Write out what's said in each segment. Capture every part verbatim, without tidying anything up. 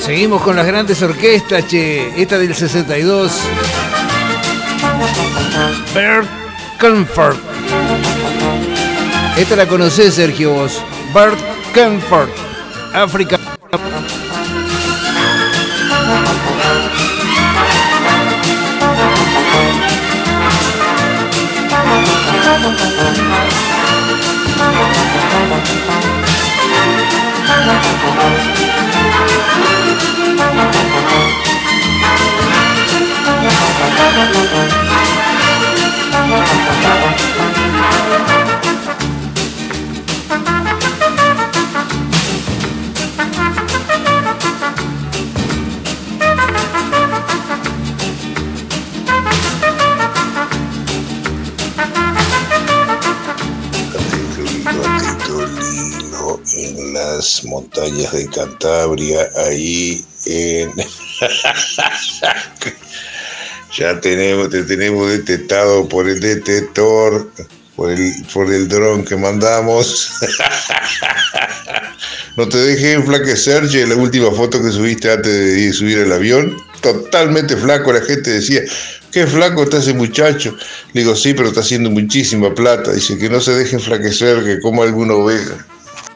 Seguimos con las grandes orquestas, che. Esta del sesenta y dos. Bert Comfort. Esta la conocés, Sergio, vos. Bert Comfort. África. En las montañas de Cantabria, ahí en... ya tenemos, te tenemos detectado por el detector, por el, por el dron que mandamos. No te dejes enflaquecer, che, la última foto que subiste antes de subir el avión, totalmente flaco, la gente decía, qué flaco está ese muchacho. Le digo, sí, pero está haciendo muchísima plata. Dice que no se deje enflaquecer, que coma alguna oveja.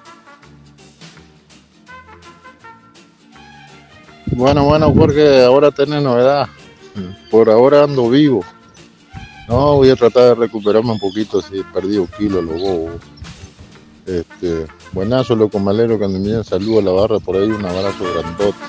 Bueno, bueno, Jorge, ahora tenés novedad. Por ahora ando vivo. No, voy a tratar de recuperarme un poquito si he perdido kilos, lo bobo. Este, buenazo, loco malero, cuando me saludo a la barra por ahí, un abrazo grandote.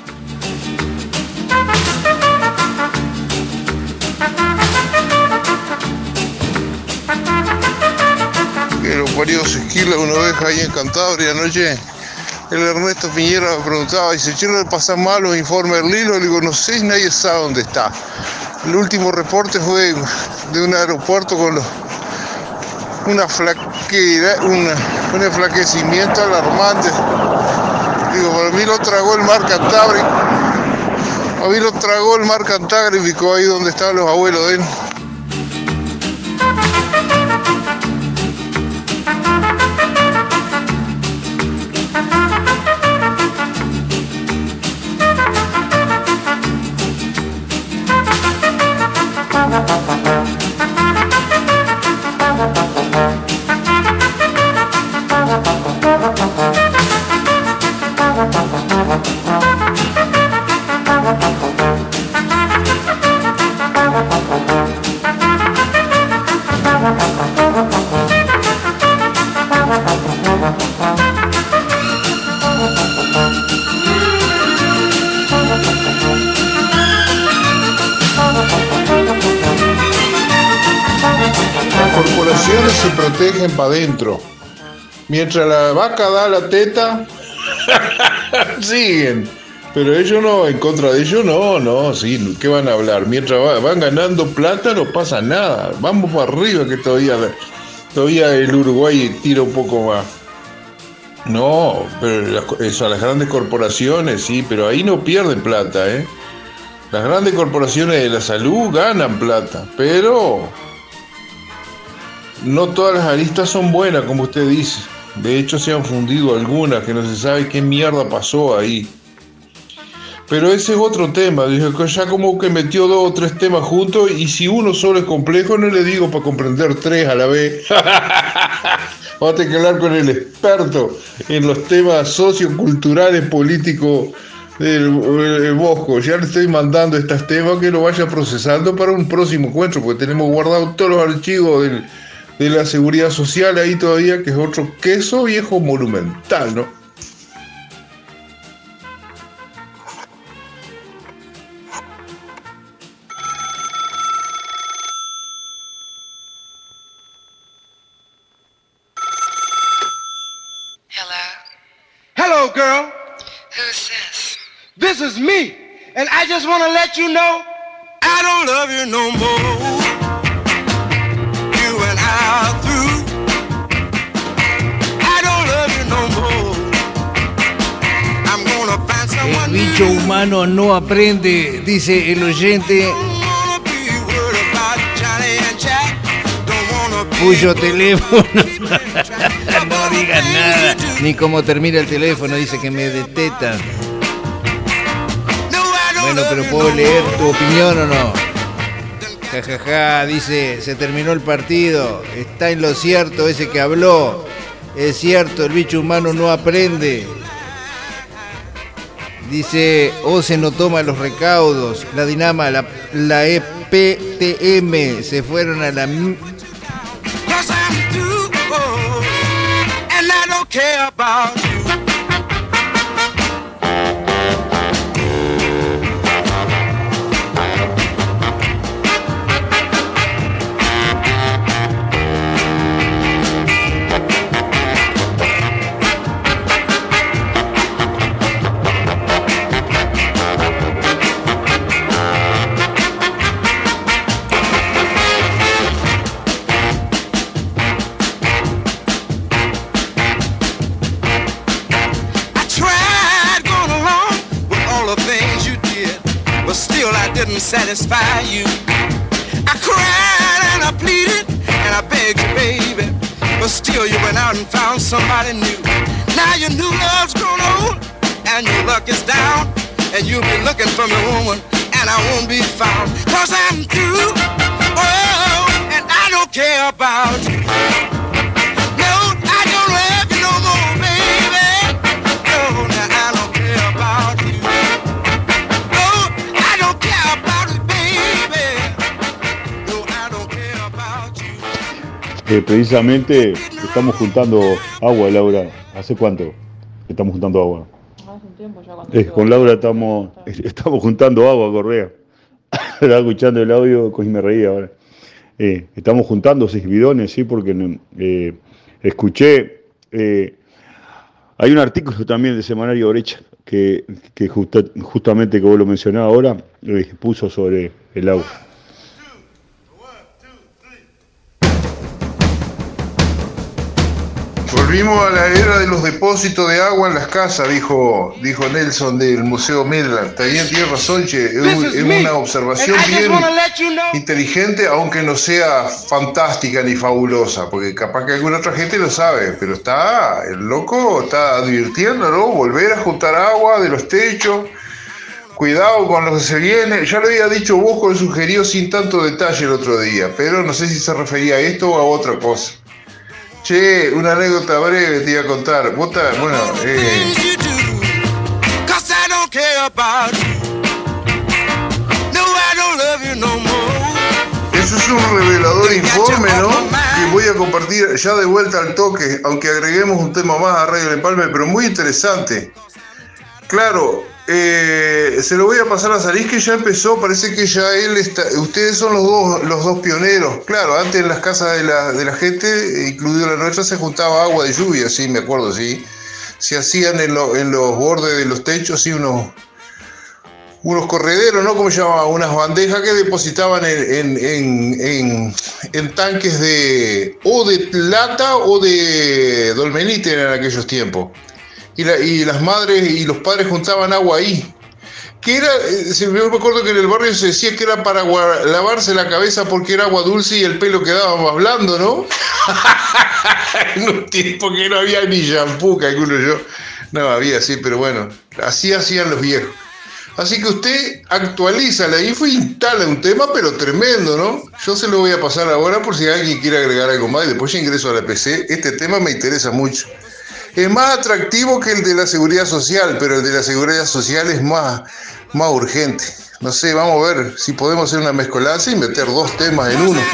Que los paridos se esquila una oveja ahí en Cantabria anoche. El Ernesto Piñera me preguntaba, dice, che, ¿no le pasan mal los informes del Lilo? Le digo, no sé, nadie sabe dónde está. El último reporte fue de un aeropuerto con los, una flaquera, una, un enflaquecimiento alarmante. Digo, para mí lo tragó el mar Cantábrico. A mí lo tragó el mar Cantábrico, ahí donde estaban los abuelos de él. Se protegen para adentro. Mientras la vaca da la teta, siguen. Pero ellos no, en contra de ellos no, no, sí, ¿qué van a hablar? Mientras va, van ganando plata no pasa nada. Vamos para arriba que todavía, todavía el Uruguay tira un poco más. No, pero las, eso, las grandes corporaciones, sí, pero ahí no pierden plata, ¿eh? Las grandes corporaciones de la salud ganan plata, pero no todas las aristas son buenas, como usted dice. De hecho, se han fundido algunas que no se sabe qué mierda pasó ahí. Pero ese es otro tema. Dije que ya como que metió dos o tres temas juntos, y si uno solo es complejo, no le digo para comprender tres a la vez. Vamos a tener que hablar con el experto en los temas socioculturales, políticos del, del Bosco. Ya le estoy mandando estos temas que lo vaya procesando para un próximo encuentro, porque tenemos guardados todos los archivos del de la seguridad social ahí todavía, que es otro queso viejo monumental, ¿no? Hello? Hello, girl. Who's this? This is me, and I just want to let you know I don't love you no more. El bicho humano no aprende, dice el oyente cuyo teléfono no digas nada, ni cómo termina el teléfono, dice que me detectan. Bueno, pero ¿puedo leer tu opinión o no? Jajaja, ja, ja, dice, se terminó el partido, está en lo cierto ese que habló. Es cierto, el bicho humano no aprende. Dice, Ose no toma los recaudos, la Dinama, la, la E P T M se fueron a la... M- satisfy you. I cried and I pleaded and I begged you, baby, but still you went out and found somebody new. Now your new love's grown old and your luck is down, and you'll be looking for me, woman, and I won't be found, cause I'm through. Oh, and I don't care about you. No, I don't love you no more, baby. No, now I don't care about you. Oh, I don't care about it, baby. No, I don't care about you. Eh, precisamente estamos juntando agua, Laura. ¿Hace cuánto estamos juntando agua? Hace un tiempo ya. Eh, con Laura estamos, estamos juntando agua, Correa. Estaba escuchando el audio y me reía ahora. Eh, estamos juntando seis bidones, sí, porque eh, escuché, eh, hay un artículo también del semanario Brecha que, que justa, justamente que vos lo mencionás ahora, eh, puso sobre el agua. Volvimos a la era de los depósitos de agua en las casas, dijo, dijo Nelson del Museo Midland. También tiene razón, che, es, es una observación bien inteligente, aunque no sea fantástica ni fabulosa, porque capaz que alguna otra gente lo sabe, pero está, el loco está advirtiendo, ¿no? Volver a juntar agua de los techos, cuidado con lo que se viene. Ya lo había dicho Bosco, lo sugirió sin tanto detalle el otro día, pero no sé si se refería a esto o a otra cosa. Che, una anécdota breve te iba a contar. Vos ta, bueno, eh... Eso es un revelador informe, ¿no? Que voy a compartir ya de vuelta al toque, aunque agreguemos un tema más a Radio El Empalme, pero muy interesante. Claro, eh, se lo voy a pasar a Sarís, que ya empezó, parece que ya él está, ustedes son los dos, los dos pioneros. Claro, antes en las casas de la, de la gente, incluido la nuestra, se juntaba agua de lluvia, sí, me acuerdo, sí. Se hacían en, lo, en los bordes de los techos, sí, unos, unos correderos, ¿no? ¿Cómo se llama? Unas bandejas que depositaban en, en, en, en, en tanques de, o de plata o de dolmenite en aquellos tiempos. Y, la, y las madres y los padres juntaban agua ahí. Que era, yo me acuerdo que en el barrio se decía que era para agua, lavarse la cabeza porque era agua dulce y el pelo quedaba más blando, ¿no? En un tiempo que no había ni shampoo, calculo yo. No había, sí, pero bueno, así hacían los viejos. Así que usted actualiza la info e instala un tema, pero tremendo, ¿no? Yo se lo voy a pasar ahora por si alguien quiere agregar algo más y después ya ingreso a la P C. Este tema me interesa mucho. Es más atractivo que el de la seguridad social, pero el de la seguridad social es más, más urgente. No sé, vamos a ver si podemos hacer una mezcolanza y meter dos temas en uno.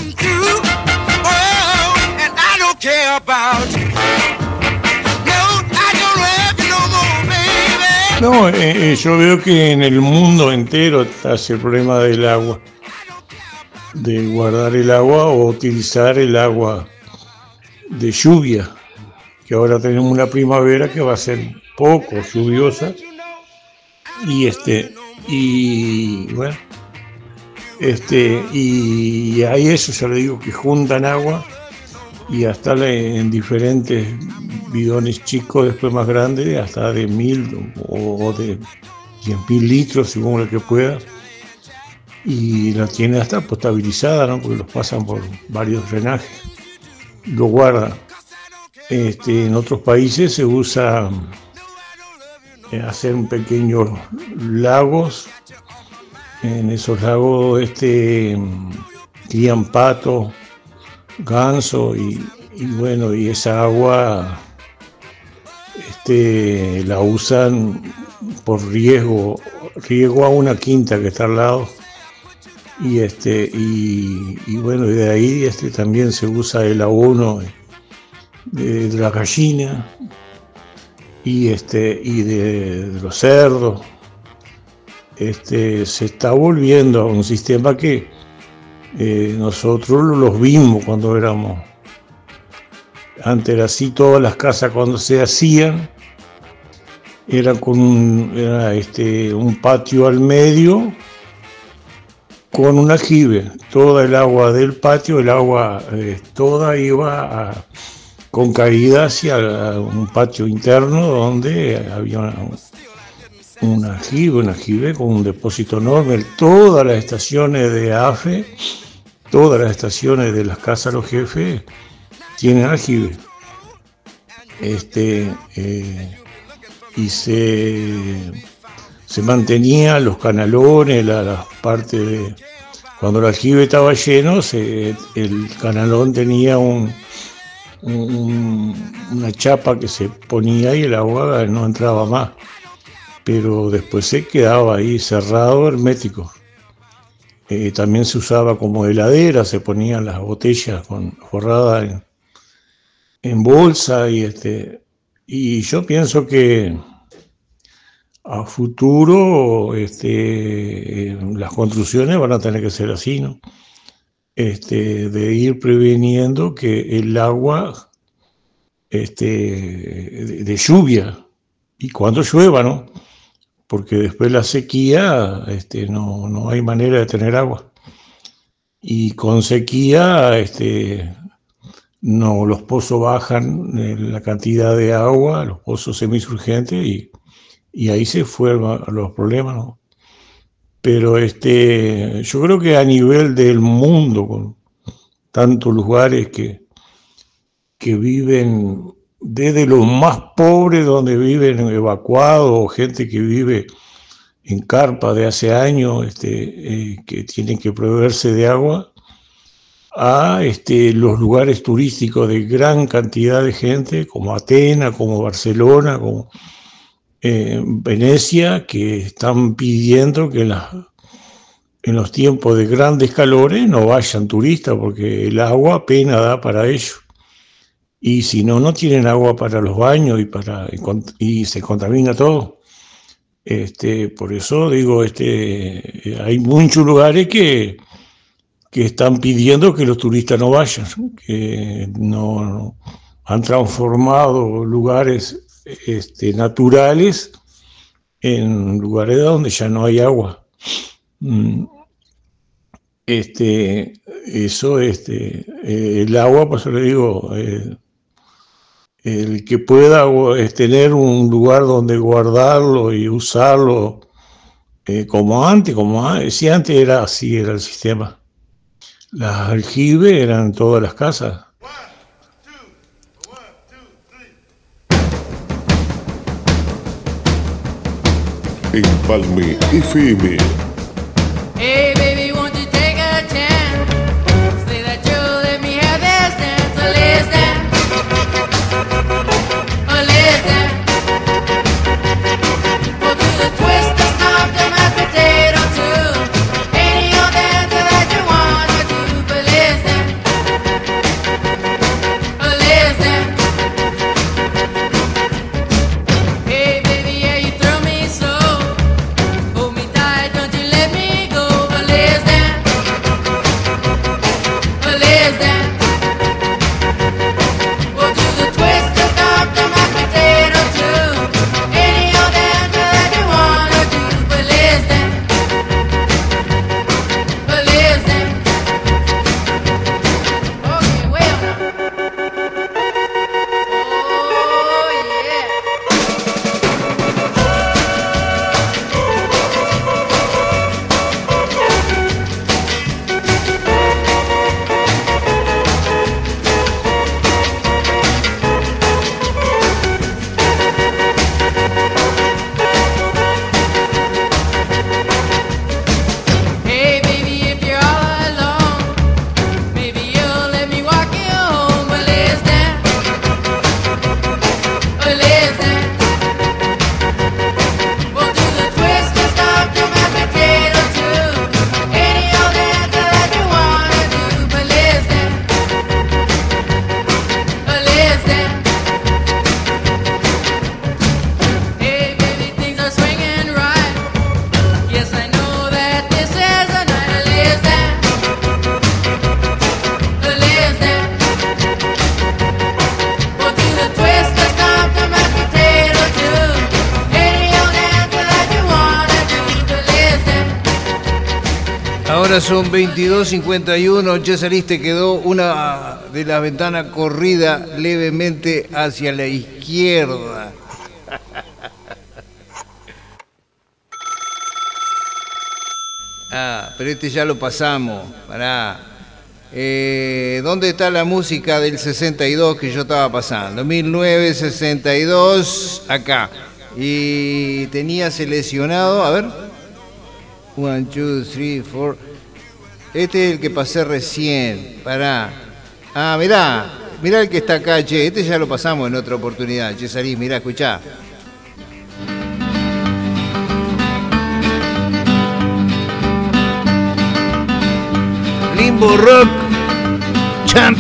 No, eh, eh, yo veo que en el mundo entero está ese problema del agua, de guardar el agua o utilizar el agua de lluvia, que ahora tenemos una primavera que va a ser poco lluviosa y este y bueno este y hay eso, ya le digo, que juntan agua y hasta en diferentes bidones chicos, después más grandes, hasta de mil o de diez mil litros, según lo que pueda, y la tiene hasta potabilizada, ¿no? Porque los pasan por varios drenajes, lo guardan. Este, en otros países se usa eh, hacer pequeños lagos En esos lagos este, crían pato, ganso y, y bueno, y esa agua este, la usan por riego, riego a una quinta que está al lado. Y este y, y bueno, y de ahí este también se usa el abono de, de la gallina y este y de, de los cerdos. Este se está volviendo a un sistema que eh, nosotros los vimos cuando éramos. Antes era así, todas las casas cuando se hacían era con un, era este un patio al medio con un aljibe. Toda el agua del patio, el agua eh, toda iba a, con caída hacia un patio interno donde había un, un aljibe, un aljibe con un depósito enorme. Todas las estaciones de A F E, todas las estaciones de las casas de los jefes tienen aljibe. Este, eh, y se... se mantenían los canalones, la, las partes de... Cuando el aljibe estaba lleno, se, el canalón tenía un, un, una chapa que se ponía y el agua no entraba más. Pero después se quedaba ahí cerrado, hermético. Eh, también se usaba como heladera, se ponían las botellas con, forradas en, en bolsa y este... Y yo pienso que a futuro este, las construcciones van a tener que ser así, ¿no? Este, de ir preveniendo que el agua este, de, de lluvia, y cuando llueva, ¿no? Porque después la sequía este, no, no hay manera de tener agua. Y con sequía este, no, los pozos bajan la cantidad de agua, los pozos semisurgentes, y Y ahí se fueron los problemas, ¿no? Pero este, yo creo que a nivel del mundo, con tantos lugares que, que viven, desde los más pobres, donde viven evacuados, o gente que vive en carpa de hace años, este, eh, que tienen que proveerse de agua, a este, los lugares turísticos de gran cantidad de gente, como Atenas, como Barcelona, como... Eh, Venecia, que están pidiendo que la, en los tiempos de grandes calores no vayan turistas porque el agua apenas da para ellos. Y si no, no tienen agua para los baños y, para, y se contamina todo. Este, por eso digo, este, hay muchos lugares que, que están pidiendo que los turistas no vayan, que no, no han transformado lugares Este, naturales en lugares donde ya no hay agua. Este, eso, este, el agua, pues le digo, eh, el que pueda es tener un lugar donde guardarlo y usarlo eh, como antes, como antes, si antes era así, era el sistema. Las aljibes eran en todas las casas. Empalme F M. Hey baby, won't you take a chance? Say that you'll let me have this dance. Oh, listen. Oh, listen. We'll do the twist, the stomp, the mashed potato too. Any old dance that you want to do, but listen. Oh, listen. Hey baby, yeah, you throw me so. Hold me tight, don't you Ahora son veintidós cincuenta y uno. Ya saliste, quedó una de las ventanas corrida levemente hacia la izquierda. Ah, pero este ya lo pasamos. Pará. Eh, ¿Dónde está la música del sesenta y dos que yo estaba pasando? mil novecientos sesenta y dos, acá. Y tenía seleccionado, a ver. One, two, three, four. Este es el que pasé recién. Pará. Ah, mirá. Mirá el que está acá, che. Este ya lo pasamos en otra oportunidad. Che, salís, mirá, escuchá. Limbo Rock Champ.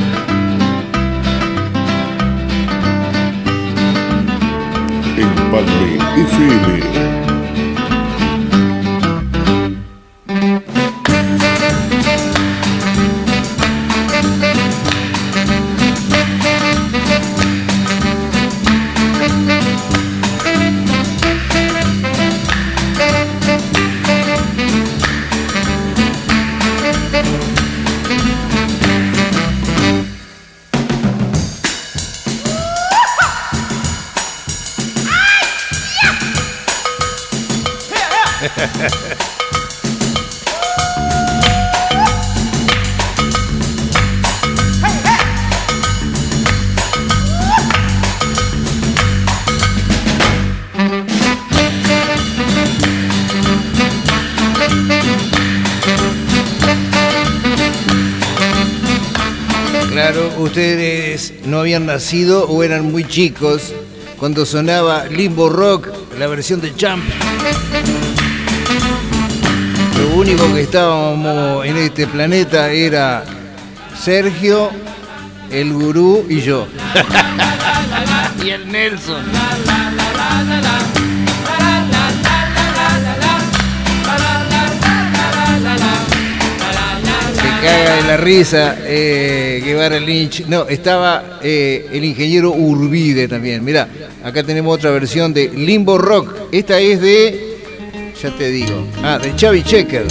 Empalme F M. Claro, ustedes no habían nacido o eran muy chicos cuando sonaba Limbo Rock, la versión de Champ. Lo único que estábamos en este planeta era Sergio, el gurú y yo. Y el Nelson. Se caga de la risa eh, Guevara Lynch. No, estaba eh, el ingeniero Urbide también. Mirá, acá tenemos otra versión de Limbo Rock. Esta es de... ya te digo. Ah, de Chubby Checker.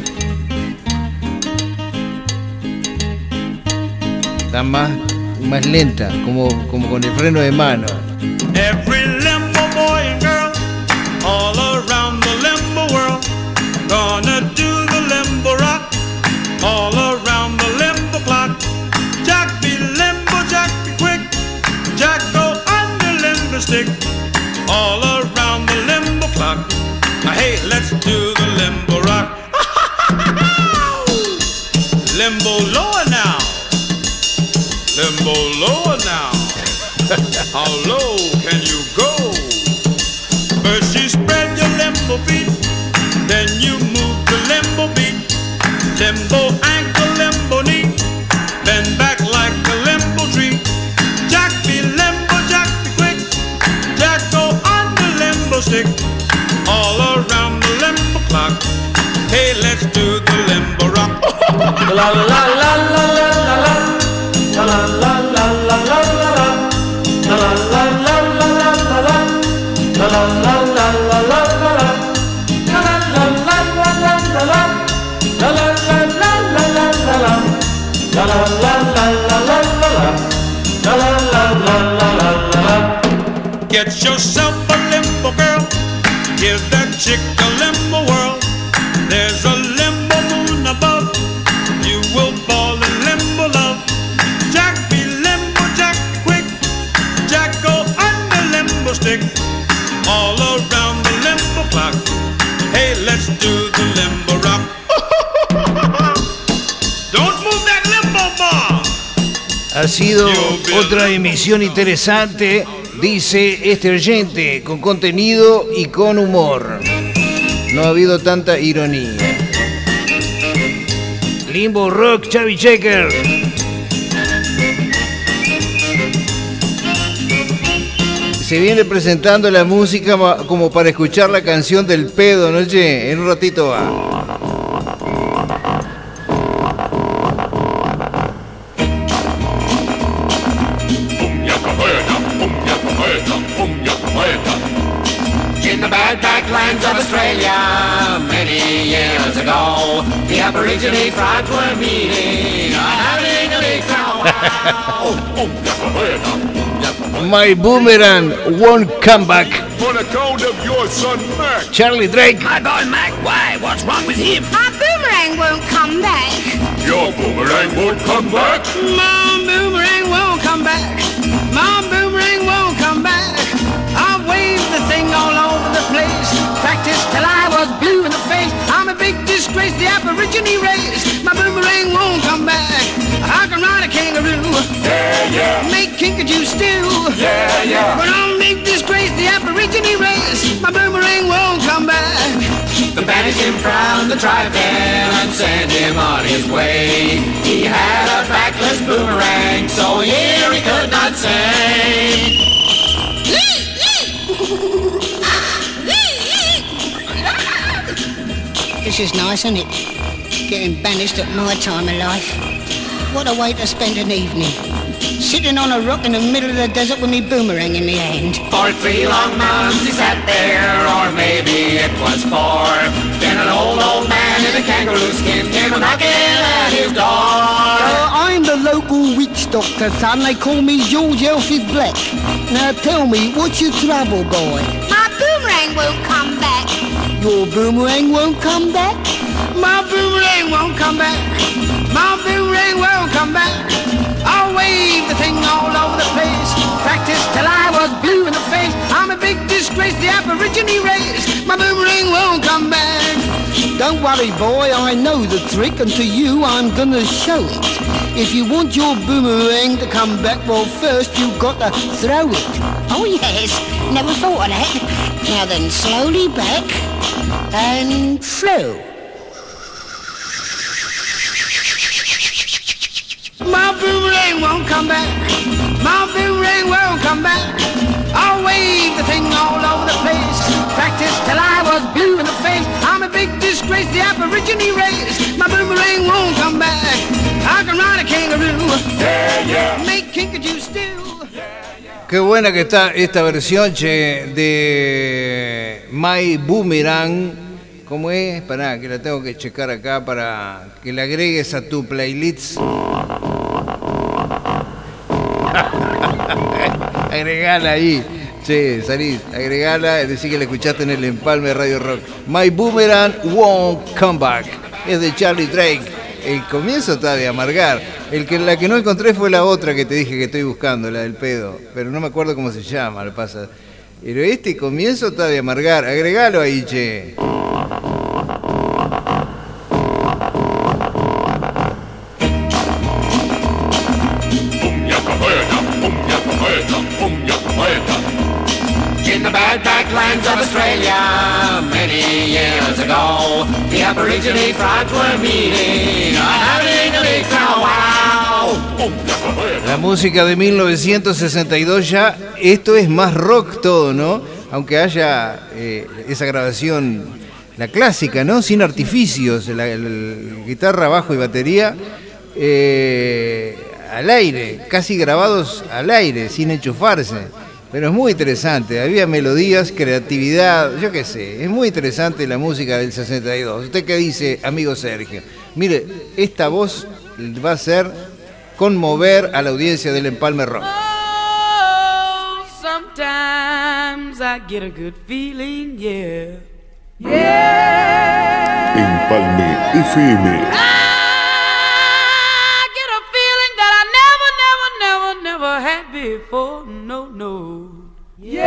Está más, más lenta, como, como con el freno de mano. Every limbo boy and girl all around the limbo world gonna do the limbo rock all around the limbo clock. Jack be limbo, Jack be quick, Jack go on the limbo stick all around the limbo clock. Hey, let's do the limbo rock. Limbo lower now. Limbo lower now. How low can you go? First you spread your limbo feet, then you move the limbo beat. Limbo ankle, limbo knee, bend back like a limbo tree. Jack be limbo, Jack be quick, Jack go on the limbo stick all around the limbo clock. Hey, let's do the limbo rock. La la la la la la la la. La la la la la la la la. La la la la la la la la. La la la la la la la la. La la la la la la la la. La la la la la la la la. La la la la la la la la. La la la la la la la. Get yourself a limbo girl. Give that chick a limbo world. There's a limbo moon above. You will fall in limbo love. Jack be limbo, Jack quick. Jack go on the limbo stick all around the limbo clock. Hey, let's do the limbo rock. Don't move that limbo bar. Ha sido otra emisión interesante, dice este oyente, con contenido y con humor. No ha habido tanta ironía. Limbo Rock, Chubby Checker. Se viene presentando la música como para escuchar la canción del pedo, ¿no? Che, en un ratito va. In the bad backlands of Australia, many years ago, the Aborigine tribes were meeting, having a big powwow. My boomerang won't come back. On account of your son, Mac. Charlie Drake. My boy Mac, why? What's wrong with him? My boomerang won't come back. Your boomerang won't come back. My boomerang won't come back. My boomerang won't come back. I've waved the thing all over the place. Practiced till I was blue in the face. I'm a big disgrace, the Aborigine race. My boomerang won't come back. I can ride a kangaroo. Yeah, yeah. Make kinkajou stew. Yeah, yeah. But I'm a big disgrace, the Aborigine race. My boomerang won't come back. The banished him from the tribe then and sent him on his way. He had a backless boomerang, so here he could not say. This is nice, isn't it? Getting banished at my time of life. What a way to spend an evening. Sitting on a rock in the middle of the desert with me boomerang in the hand. For three long months he sat there, or maybe it was four. Then an old, old man in a kangaroo skin came knocking at his door. Uh, I'm the local witch doctor, son. They call me George Elfie Black. Now tell me, what's your trouble, boy? My boomerang won't come back. Your boomerang won't come back? My boomerang won't come back. My boomerang won't come back. I'll wave the thing all over the place. Practiced till I was blue in the face. I'm a big disgrace, the Aborigine race. My boomerang won't come back. Don't worry, boy, I know the trick, and to you I'm gonna show it. If you want your boomerang to come back, well, first you've got to throw it. Oh yes, never thought of that. Now then, slowly back and throw. My boomerang won't come back. My boomerang won't come back. I'll wave the thing all over the place. Practiced till I was blue in the face. I'm a big disgrace, the Aborigine race. My boomerang won't come back. I can ride a kangaroo. Yeah, yeah. Make kinkajou stew. Qué buena que está esta versión, che, de My Boomerang. ¿Cómo es? Pará, que la tengo que checar acá para que la agregues a tu playlist. Agregala ahí. Che, salís, agregala, es decir que la escuchaste en el Empalme Radio Rock. My Boomerang Won't Come Back. Es de Charlie Drake. El comienzo está de amargar. El que, la que no encontré fue la otra que te dije que estoy buscando, la del pedo. Pero no me acuerdo cómo se llama, lo pasa. Pero este comienzo está de amargar. Agregalo ahí, che. In the bad backlands of Australia, many years ago, the Aborigine tribes were meeting, having a big powwow. La música de mil novecientos sesenta y dos ya, esto es más rock todo, ¿no? Aunque haya eh, esa grabación, la clásica, ¿no? Sin artificios, la, la, la guitarra, bajo y batería, eh, al aire, casi grabados al aire, sin enchufarse. Pero es muy interesante, había melodías, creatividad, yo qué sé, es muy interesante la música del sesenta y dos. ¿Usted qué dice, amigo Sergio? Mire, esta voz va a ser conmover a la audiencia del Empalme Rock. Oh, sometimes I get a good feeling, yeah. Yeah. Empalme F M. Never had before, no, no. Yeah.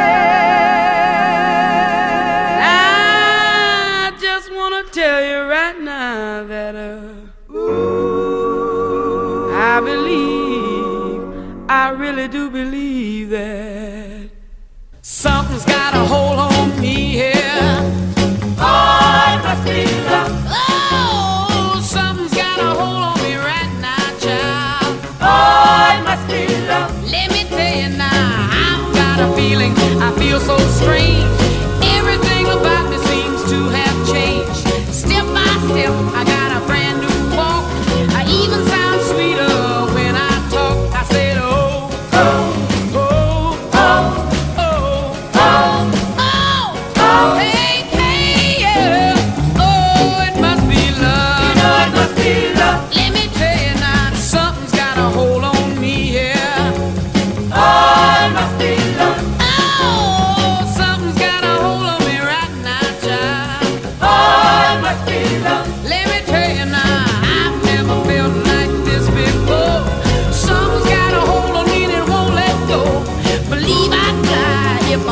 I just wanna tell you right now that uh, ooh, I believe, I really do believe that something's got a hold on me here. Oh, it must be love. Oh, something's got a hold on me right now, child. Oh, it must be love. Let me tell you now, I've got a feeling, I feel so strange. Everything about me seems to have changed. Step by step, I got a brand new walk. I even sound sweeter when I talk. I said, oh, oh, oh, oh, oh, oh, oh.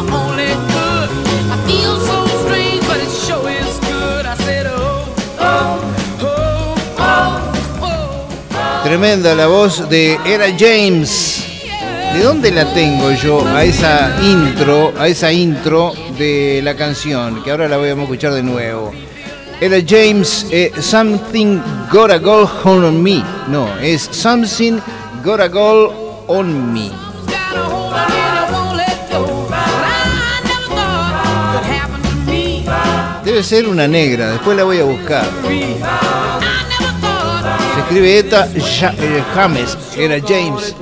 only good. I feel so strange, but it sure is good. I said, oh, oh, oh, oh, oh. Tremenda la voz de Etta James. ¿De dónde la tengo yo a esa intro, a esa intro de la canción? Que ahora la vamos a escuchar de nuevo. Etta James, eh, Something Gotta Go On Me. No, es Something Gotta Go On Me. Debe ser una negra, después la voy a buscar. Se escribe Etta ja- eh, James, Etta James.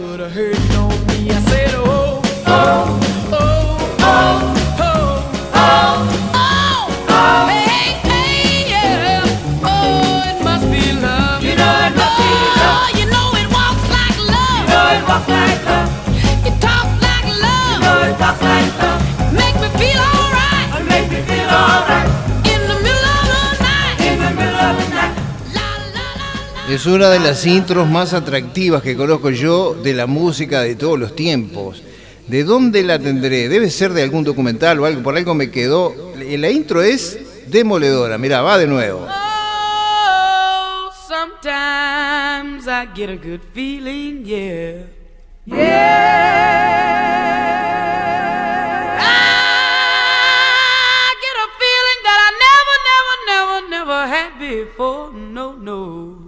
Es una de las intros más atractivas que conozco yo de la música de todos los tiempos. ¿De dónde la tendré? Debe ser de algún documental o algo, por algo me quedó. La intro es demoledora. Mirá, va de nuevo. Oh, sometimes I get a good feeling, yeah. Yeah. I get a feeling that I never, never, never, never had before. No, no.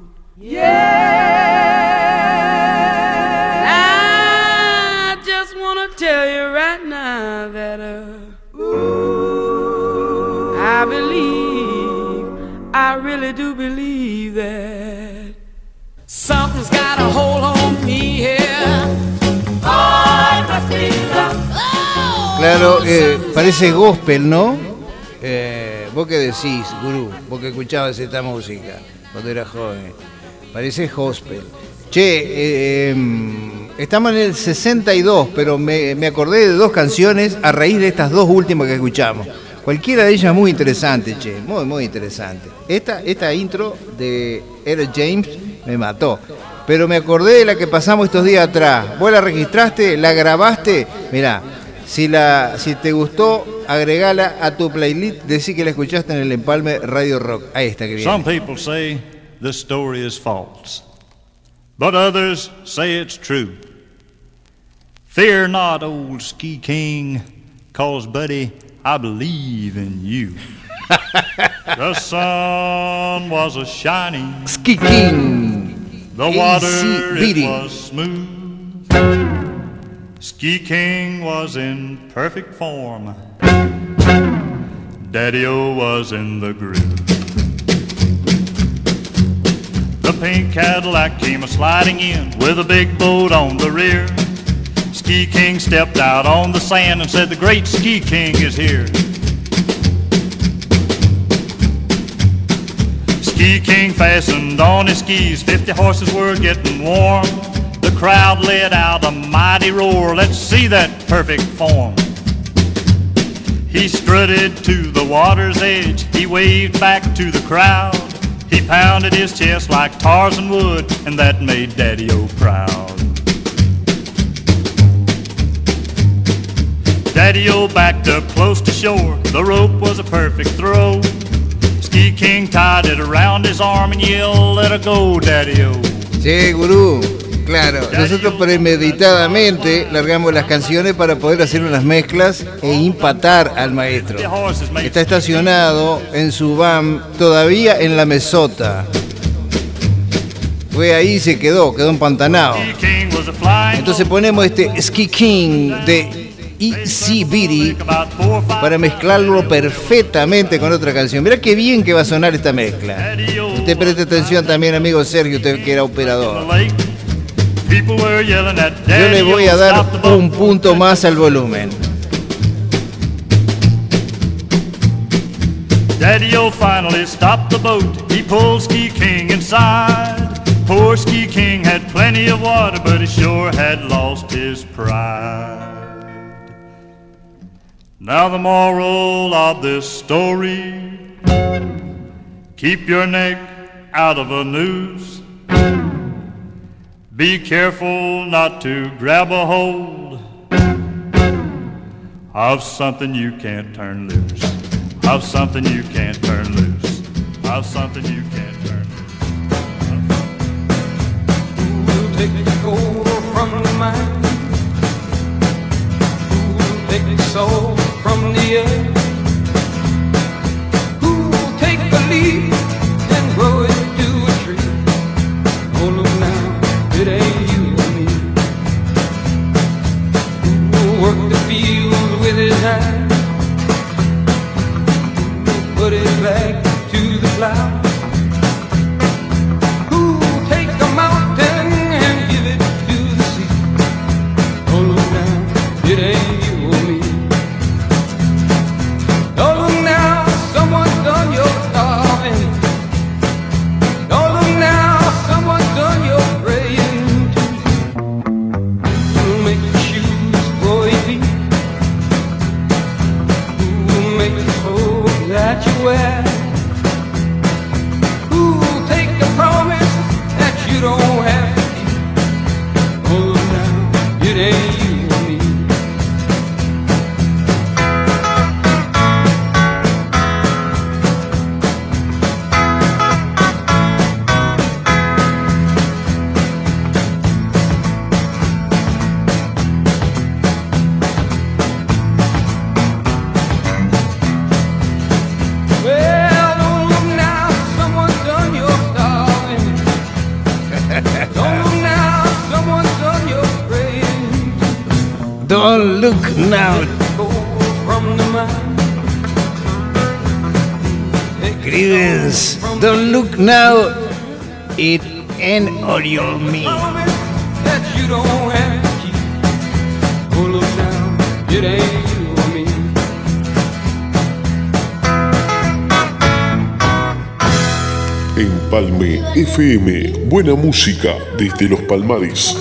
Yeah. I just wanna tell you right now that uh, ooh, I believe, I really do believe that something's got a hold on me here. Oh, it must be love. Oh, Claro, eh, parece gospel, ¿no? Eh, ¿Vos qué decís, gurú? Vos que escuchabas esta música cuando eras joven. Parece gospel. Che, eh, estamos en el sesenta y dos, pero me, me acordé de dos canciones a raíz de estas dos últimas que escuchamos. Cualquiera de ellas muy interesante, che, muy, muy interesante. Esta, esta intro de Etta James me mató. Pero me acordé de la que pasamos estos días atrás. ¿Vos la registraste? ¿La grabaste? Mirá, si, la, si te gustó, agregala a tu playlist. Decí que la escuchaste en el Empalme Radio Rock. Ahí está, que viene. Some people say this story is false, but others say it's true. Fear not, old Ski King, 'cause, buddy, I believe in you. The sun was a shining, Ski King, the water Easy it was smooth. Ski King was in perfect form, Daddy-O was in the groove. The pink Cadillac came a-sliding in with a big boat on the rear. Ski King stepped out on the sand and said, "The great Ski King is here." Ski King fastened on his skis, fifty horses were getting warm. The crowd let out a mighty roar, let's see that perfect form. He strutted to the water's edge, he waved back to the crowd. He pounded his chest like Tarzan would, and that made Daddy-O proud. Daddy-O backed up close to shore, the rope was a perfect throw. Ski King tied it around his arm and yelled, "Let her go, Daddy-O." Sí, gurú. Claro, nosotros premeditadamente largamos las canciones para poder hacer unas mezclas e empatar al maestro. Está estacionado en su van todavía en la mesota. Fue ahí y se quedó, quedó empantanado. Entonces ponemos este Ski King de Easy Beatty para mezclarlo perfectamente con otra canción. Mirá qué bien que va a sonar esta mezcla. Usted preste atención también, amigo Sergio, usted que era operador. Yo le voy a dar un punto más al volumen. Daddy-O finally stopped the boat. He pulled Ski King inside. Poor Ski King had plenty of water, but he sure had lost his pride. Now the moral of this story: keep your neck out of a noose. Be careful not to grab a hold, of something you can't turn loose, of something you can't turn loose, of something you can't turn loose. Who'll take the gold from the mine? Who'll take the soul from the air? Who'll take the leaf and grow it to a tree? Oh, look now, it ain't you and me. Who'll work the field with his hand? Who'll put it back to the plow? Who'll take the mountain and give it to the sea? Oh, look now, it ain't you or me. Oh, look now, someone's done your starving. Oh, look now, someone's done your praying too. Who'll make the shoes for your feet? Who'll make the clothes that you wear? Who'll take the promise that you don't have to keep? Oh, look now, it ain't you or me. Well, don't look now, someone's done your starving. Don't look now, someone's done your praying. Don't look now. From the mine, Grievance, don't look now. It ain't all your me. that you don't have to keep. Oh, look now, it ain't you or me. Empalme F M, buena música desde los Palmares.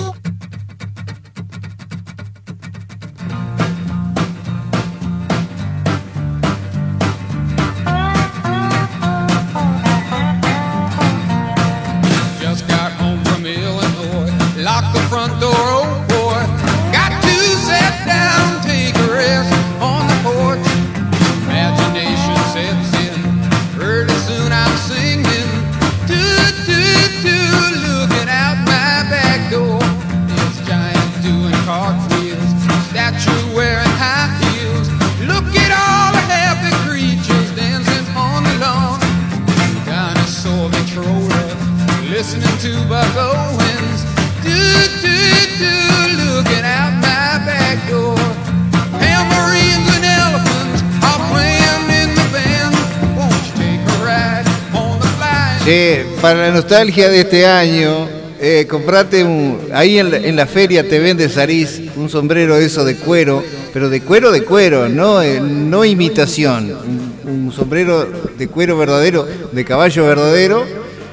Just got home from Illinois, locked the front door, oh boy. Got to sit down, take a rest on the porch. Imagination sets in, pretty soon I'm singing. Do, do, do, looking out my back door. It's giants doing cartwheels, statue wearing high heels. Look at all the happy creatures dancing on the lawn. Dinosaur Victrola, listening to Buck Owens. Do, do, do, looking out my back door. Tambourines and elephants are playing in the band. Won't you take a ride on the flying? Che, para la nostalgia de este año, eh, comprate un. Ahí en la, en la feria te vende Sarís un sombrero eso de cuero, pero de cuero de cuero, no, eh, no imitación. Un, un sombrero de cuero verdadero, de caballo verdadero.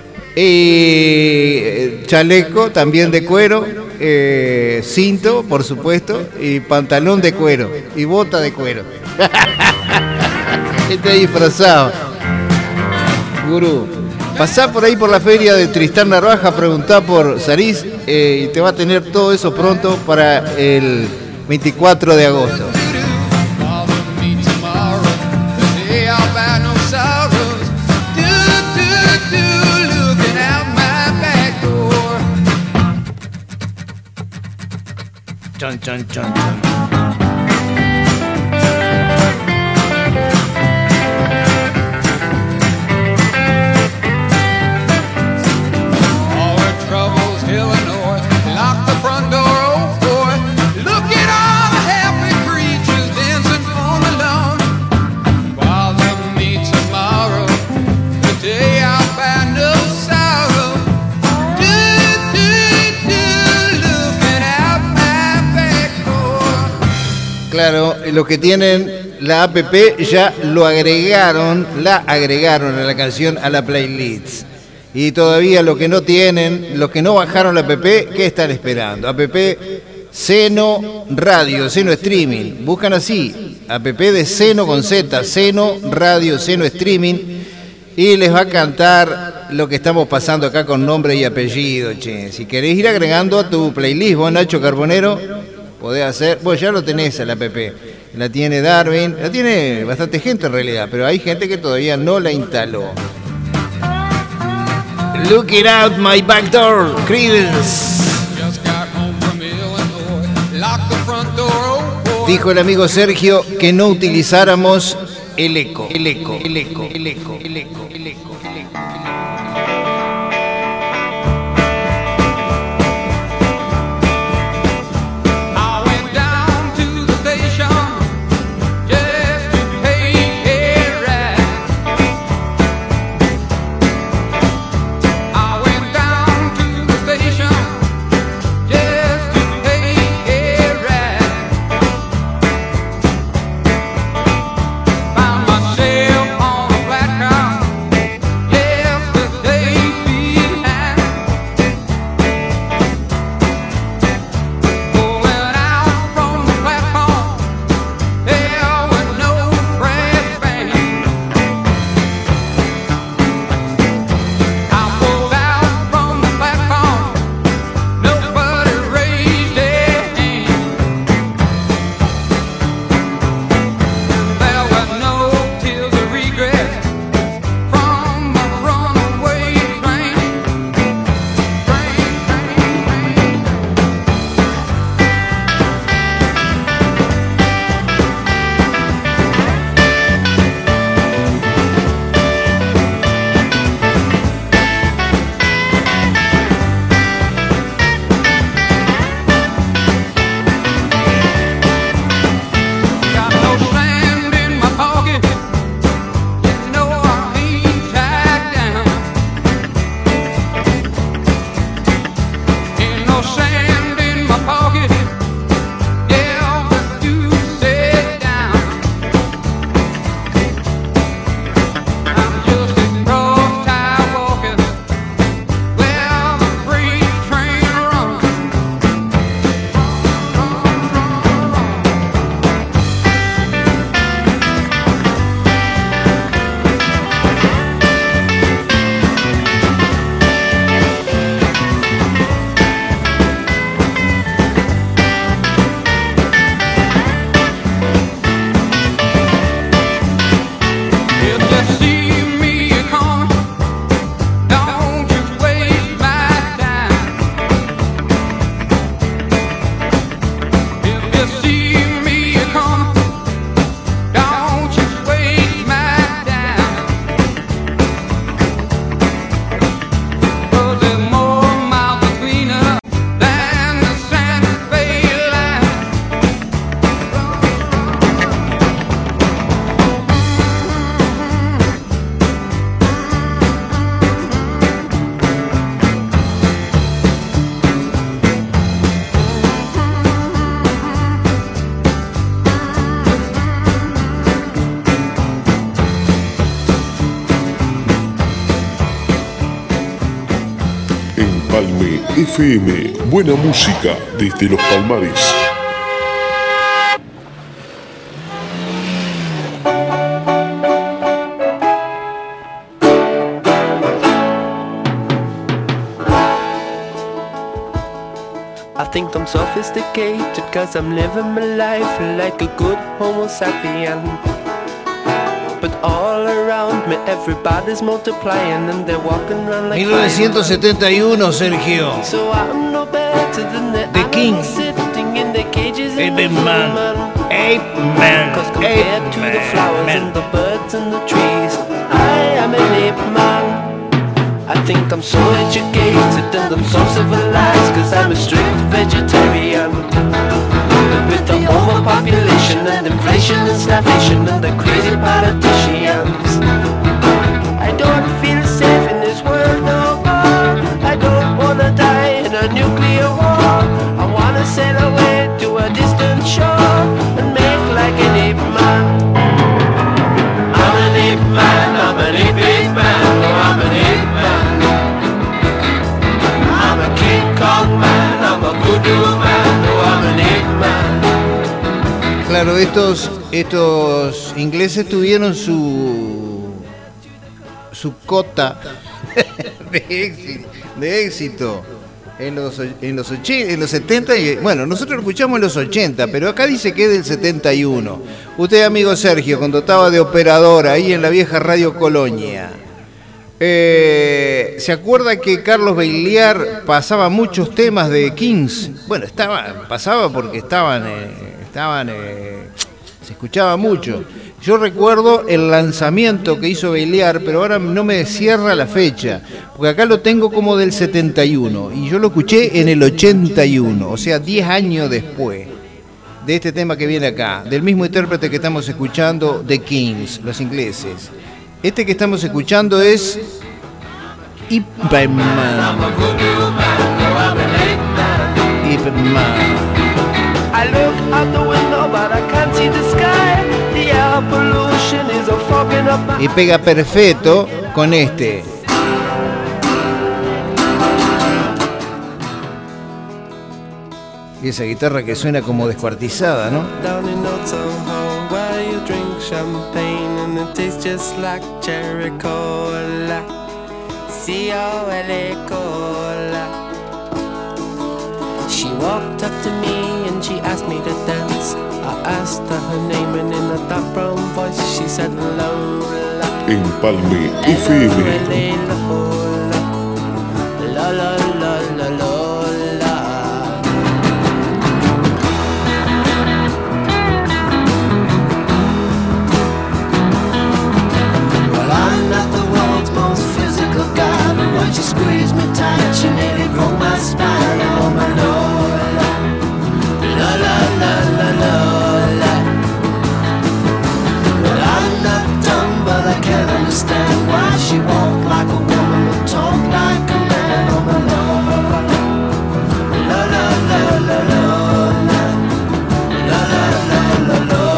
Y chaleco también de cuero, eh, cinto, por supuesto, y pantalón de cuero, y bota de cuero. Está disfrazado. Gurú, pasá por ahí por la feria de Tristán Narvaja, preguntá por Sarís, eh, y te va a tener todo eso pronto para el veinticuatro de agosto. Bother me tomorrow, the day I'll buy no sorrows. Do, do, do, looking out my back door. Chon, chon, chon, chon. All our troubles, Illinois, lock the front door, oh boy. Look at all the happy creatures dancing on the lawn. Bother me tomorrow, the day I'll find no sorrow. Do, do, do, looking out my back door. Claro, los que tienen la app ya lo agregaron, la agregaron a la canción a la playlist. Y todavía los que no tienen, los que no bajaron la app, ¿qué están esperando? App Seno Radio, Seno Streaming. Buscan así, app de Seno con Z, Seno Radio, Seno Streaming. Y les va a cantar lo que estamos pasando acá con nombre y apellido, che. Si querés ir agregando a tu playlist, vos Nacho Carbonero, podés hacer, vos ya lo tenés a la app. la tiene Darwin, la tiene bastante gente en realidad, pero hay gente que todavía no la instaló. Look it out my back door, Creedence. Dijo el amigo Sergio que no utilizáramos el eco, el eco, el eco, el eco, el eco, el eco. Palme F M, buena música desde los Palmares. I think I'm sophisticated cause I'm living my life like a good homo sapien. But all around me everybody's multiplying and they're walking around like mil novecientos setenta y uno, Sergio. So I'm no better than the The King. sitting in the cages in Ape the Man. man. Ape Man. Cause compared Ape to Man. the flowers Man. and the birds and the trees, I am an ape man. I think I'm so educated and I'm so civilized cause I'm a strict vegetarian. With the overpopulation and inflation and starvation and the crazy politicians, I don't feel safe in this world no more. I don't wanna die in a nuclear war. I wanna sail away to a distant shore and make like an ape man. I'm an ape man, I'm an ape ape man, oh I'm an ape man. I'm a King Kong man, I'm a voodoo man, oh I'm an ape man. Claro, estos, estos ingleses tuvieron su su cota de éxito, de éxito En los, en los ochenta, en los setenta, y, bueno, nosotros lo escuchamos en los ochenta, pero acá dice que es del setenta y uno. Usted, amigo Sergio, cuando estaba de operador ahí en la vieja Radio Colonia, eh, ¿se acuerda que Carlos Beiliar pasaba muchos temas de Kings? Bueno, estaba, pasaba porque estaban, eh, estaban, eh, se escuchaba mucho. Yo recuerdo el lanzamiento que hizo Beiliar, pero ahora no me cierra la fecha, porque acá lo tengo como del setenta y uno, y yo lo escuché en el ochenta y uno, o sea, diez años después de este tema que viene acá, del mismo intérprete que estamos escuchando, The Kings, los ingleses. Este que estamos escuchando es Ip Man. Ip Man. I look out the window, but I can't see the sky. The air pollution is a fogging up my... Y pega perfecto con este. Y esa guitarra que suena como descuartizada, ¿no? Down in Old Soho, where you drink champagne and it tastes just like cherry cola. C O L A cola. She walked up to me and she asked me to dance. I asked her her name and in a dark brown voice she said Lola. Empalme F M. La la la la la. Well, I'm not the world's most physical guy, but when she squeezed me tight, she nearly broke my spine. Oh my Lola, la la la la la. Well, I'm not dumb, but I can't understand why she walked like a woman but talked like a man. Oh my Lola, la la la la la, la la la la la.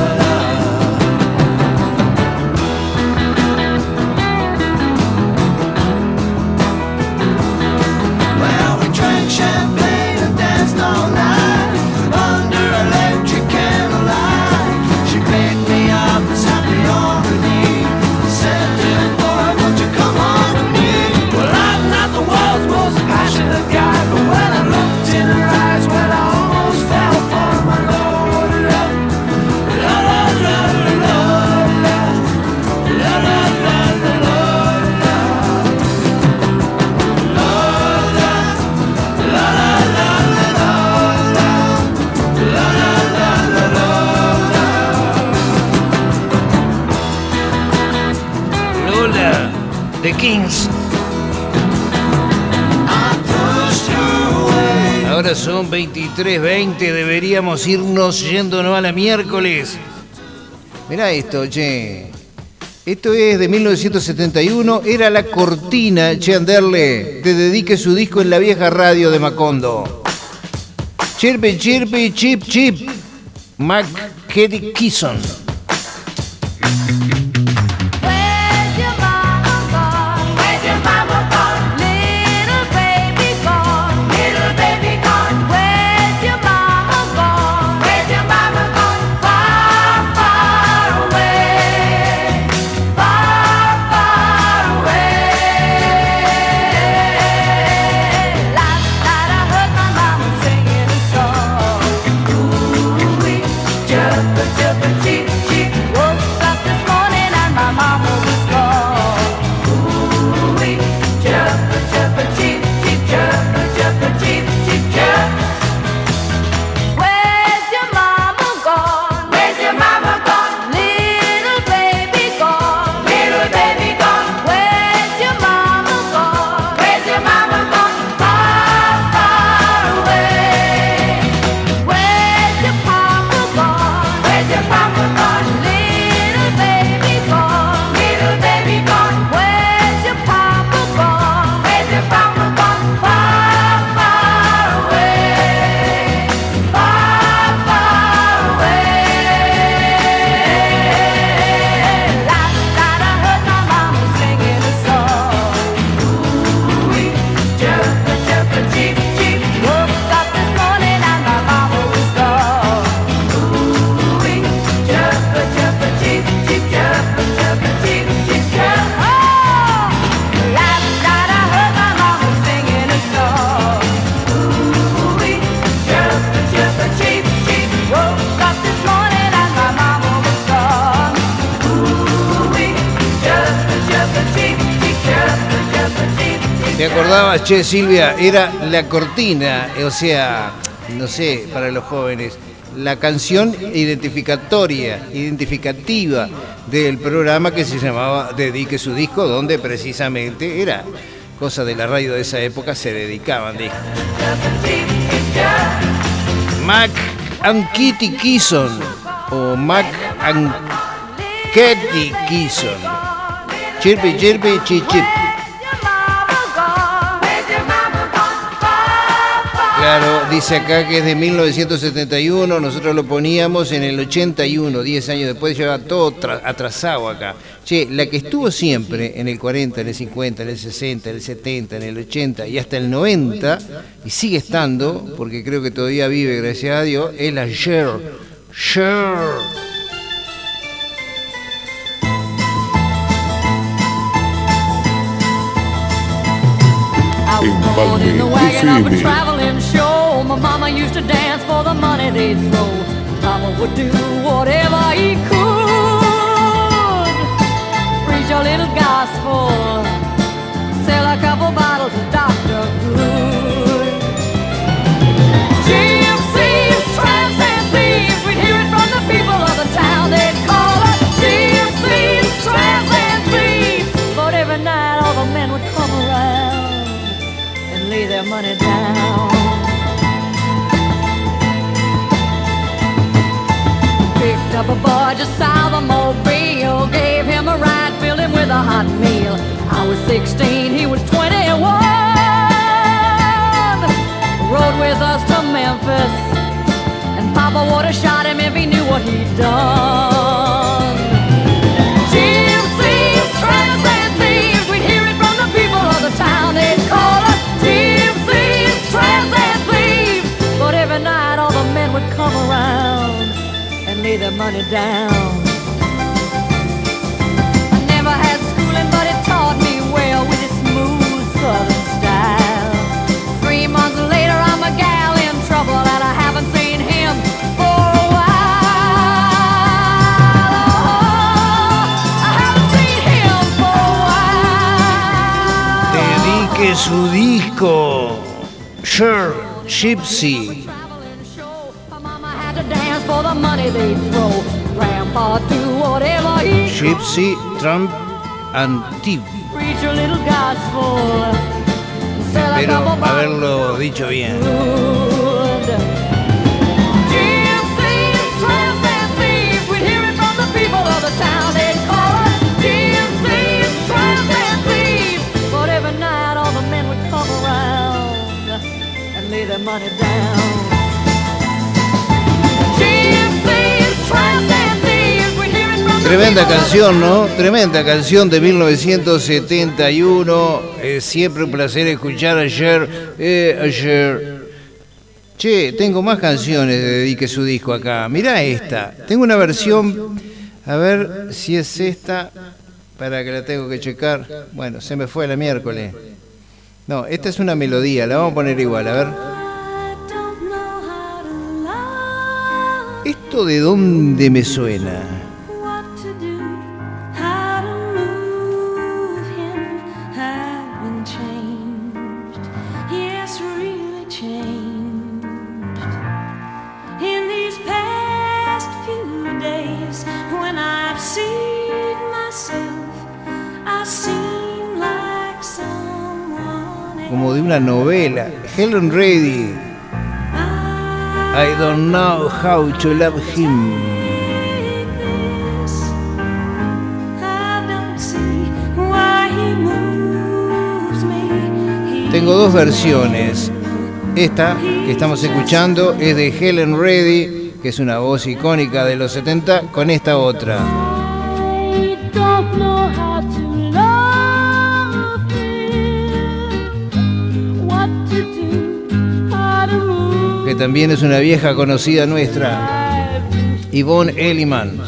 Well, we drank champagne and danced all night under electric candlelight. She picked me up and sat me on her knee, said, "Dear boy, won't you come on with me?" Well, I'm not the world's most passionate guy, but when I looked in her eyes, well, I almost fell for my Lola. La la la la la la, la la la la la la, Lola, la la la la la la, la la la la la. Lola, The Kings. Ahora son veintitrés veinte, deberíamos irnos yéndonos a la miércoles. Mirá esto, che. Esto es de mil novecientos setenta y uno, era la cortina, che, Anderle, te dedique su disco en la vieja radio de Macondo. Chirpe, chirpe, chip, chip. Mac Keddy Kisson. Jump, jump, jump, acordabas, che, Silvia, era la cortina, o sea, no sé, para los jóvenes, la canción identificatoria, identificativa del programa que se llamaba Dedique su disco, donde precisamente era cosa de la radio de esa época, se dedicaban discos. Mac and Kitty Kison, o Mac and Kitty Kison. Chirpi, chirpi, chip, chip. Claro, dice acá que es de mil novecientos setenta y uno, nosotros lo poníamos en el ochenta y uno, diez años después, lleva todo atrasado acá. Che, la que estuvo siempre en el cuarenta, en el cincuenta, en el sesenta, en el setenta, en el ochenta y hasta el noventa, y sigue estando, porque creo que todavía vive, gracias a Dios, es la Cher. Cher. Empalme in the wagon of a F M. traveling show. My mama used to dance for the money they'd throw. Papa would do whatever he could. Preach a little gospel, sell a couple bottles of Doctor Good. Gypsies, tramps and thieves, we'd hear it from the people of the town. They'd call us gypsies, tramps and thieves. But every night all the men would come around, lay their money down. Picked up a boy just south of Mobile, gave him a ride, filled him with a hot meal. I was sixteen, he was twenty-one. Rode with us to Memphis, and Papa would have shot him if he knew what he'd done. Gypsies, tramps and thieves, we'd hear it from the people of the town. They'd call us gypsies, tramps and thieves. But every night all the men would come around and lay their money down. I never had schooling, but it taught me well with its smooth southern style. Three months later I'm a gal in trouble, and I haven't seen him for a while. Oh, I haven't seen him for a while. Dedique su disco, Cher, Gypsy. For the money they throw, Grandpa do whatever he Gypsy, Tramp and Thief. preach a little gospel, sell a Espero couple haberlo dicho bien. good. Gypsies, tramps and thieves, we'd hear it from the people of the town. They'd call us gypsies, tramps and thieves. But every night all the men would come around and lay their money down. Tremenda canción, ¿no? Tremenda canción de mil novecientos setenta y uno. Es siempre un placer escuchar ayer. Eh, ayer. Che, tengo más canciones de Dedique su disco acá. Mirá esta. Tengo una versión. A ver si es esta. Para que la tengo que checar. Bueno, se me fue la miércoles. No, esta es una melodía. La vamos a poner igual, a ver. ¿Esto de dónde me suena? Como de una novela. Helen Reddy. I don't know how to love him. Tengo dos versiones. Esta que estamos escuchando es de Helen Reddy, que es una voz icónica de los setenta, con esta otra. Que también es una vieja conocida nuestra, Yvonne Elliman.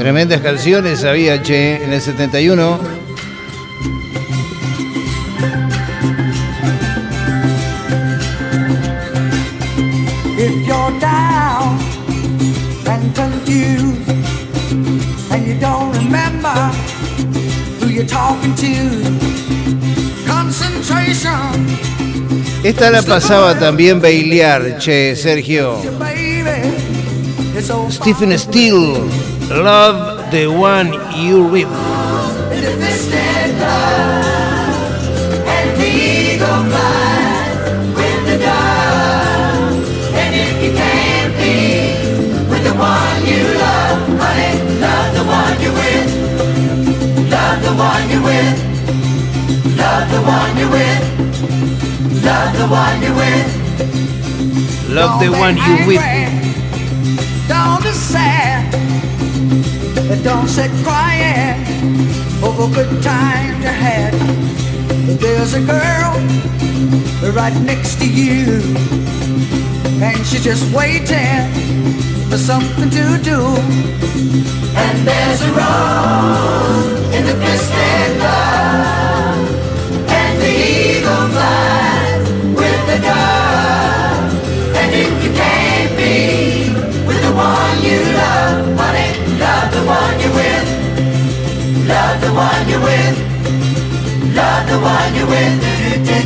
Tremendas canciones había, che, en el setenta y uno. If you're down and confused and you don't remember who you're talking to, concentration. Esta la pasaba también Bailear, che, Sergio. Stephen Steele, Love the One You With. One you're with, love the one you're with, love the one you're with, love the one you're with. Don't be sad, don't sit crying over good times you had. There's a girl right next to you, and she's just waiting for something to do. And there's a rose in the twisted love, and the eagle flies with the dove. And if you can't be with the one you love, honey, love the one you're with, love the one you're with, love the one you're with.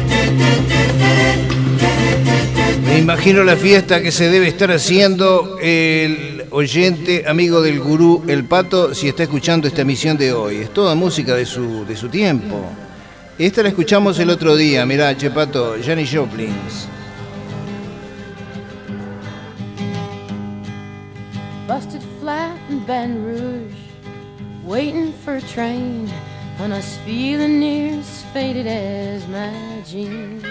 Me imagino la fiesta que se debe estar haciendo el oyente, amigo del gurú El Pato, si está escuchando esta emisión de hoy. Es toda música de su, de su tiempo. Esta la escuchamos el otro día, mirá, che Pato, Janis Joplin. Busted flat in Baton Rouge, waiting for a train, when I was feeling near as faded as my jeans.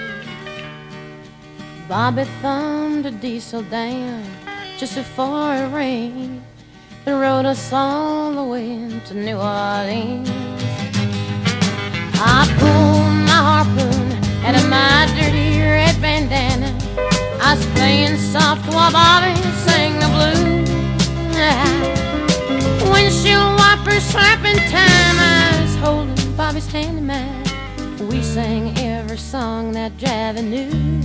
Bobby thumbed a diesel down just before it rained and rode us all the way to New Orleans. I pulled my harpoon out of my dirty red bandana. I was playing soft while Bobby sang the blues. Windshield wipers slapping time, I was holding Bobby's hand in mine. We sang every song that Javi knew.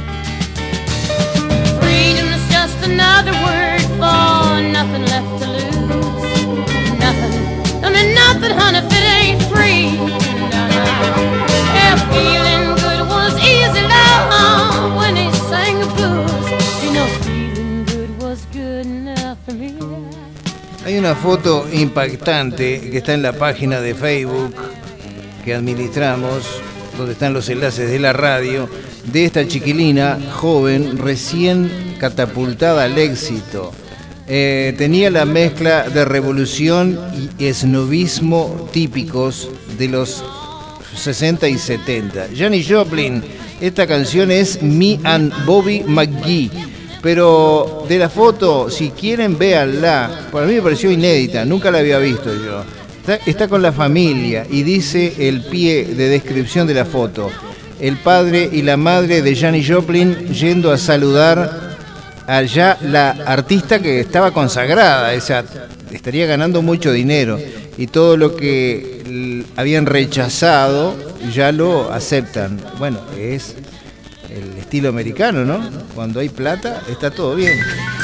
Freedom's just another word for nothing left to lose. Nothing, don't mean nothing, honey, if it ain't free. Yeah, feeling good was easy, love, when he sang the blues. You know, feeling good was good enough for me. Hay una foto impactante que está en la página de Facebook que administramos, donde están los enlaces de la radio, de esta chiquilina joven recién catapultada al éxito. Eh, tenía la mezcla de revolución y esnovismo típicos de los sesenta y setenta. Janis Joplin, esta canción es Me and Bobby McGee, pero de la foto, si quieren, véanla. Para mí me pareció inédita, nunca la había visto yo. Está, está con la familia y dice el pie de descripción de la foto: el padre y la madre de Janis Joplin yendo a saludar allá la artista que estaba consagrada, esa estaría ganando mucho dinero, y todo lo que habían rechazado ya lo aceptan. Bueno, es el estilo americano, ¿no? Cuando hay plata está todo bien.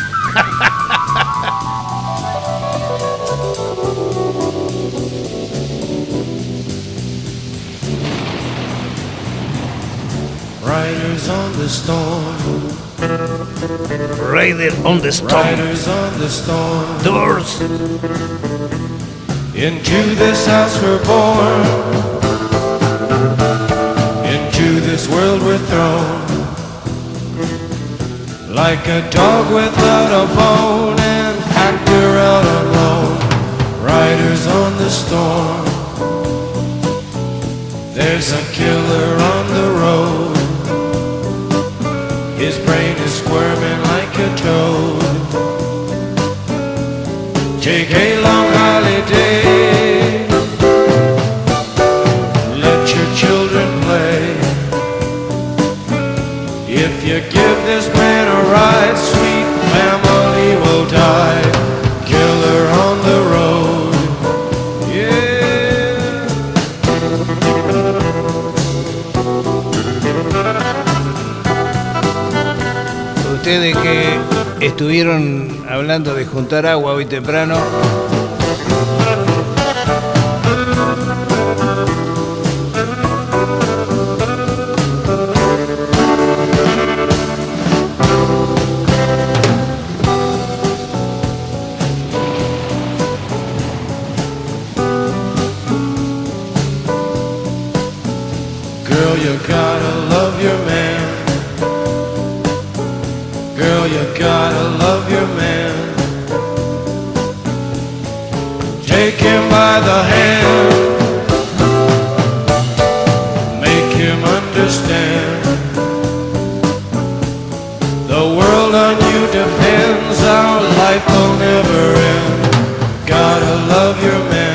Riders on the storm. Rider on the storm. Riders on the storm. Doors. Into this house we're born. Into this world we're thrown. Like a dog without a bone, an actor out alone. Riders on the storm. There's a killer on the road. His brain is squirming like a toad. Take a long holiday. Let your children play. If you give this man a ride, sweet family will die. Killer on the road. ustedes que estuvieron hablando de juntar agua hoy temprano. Girl, you gotta love your man. Girl, you gotta love your man. Take him by the hand. Make him understand. The world on you depends. Our life will never end. Gotta love your man.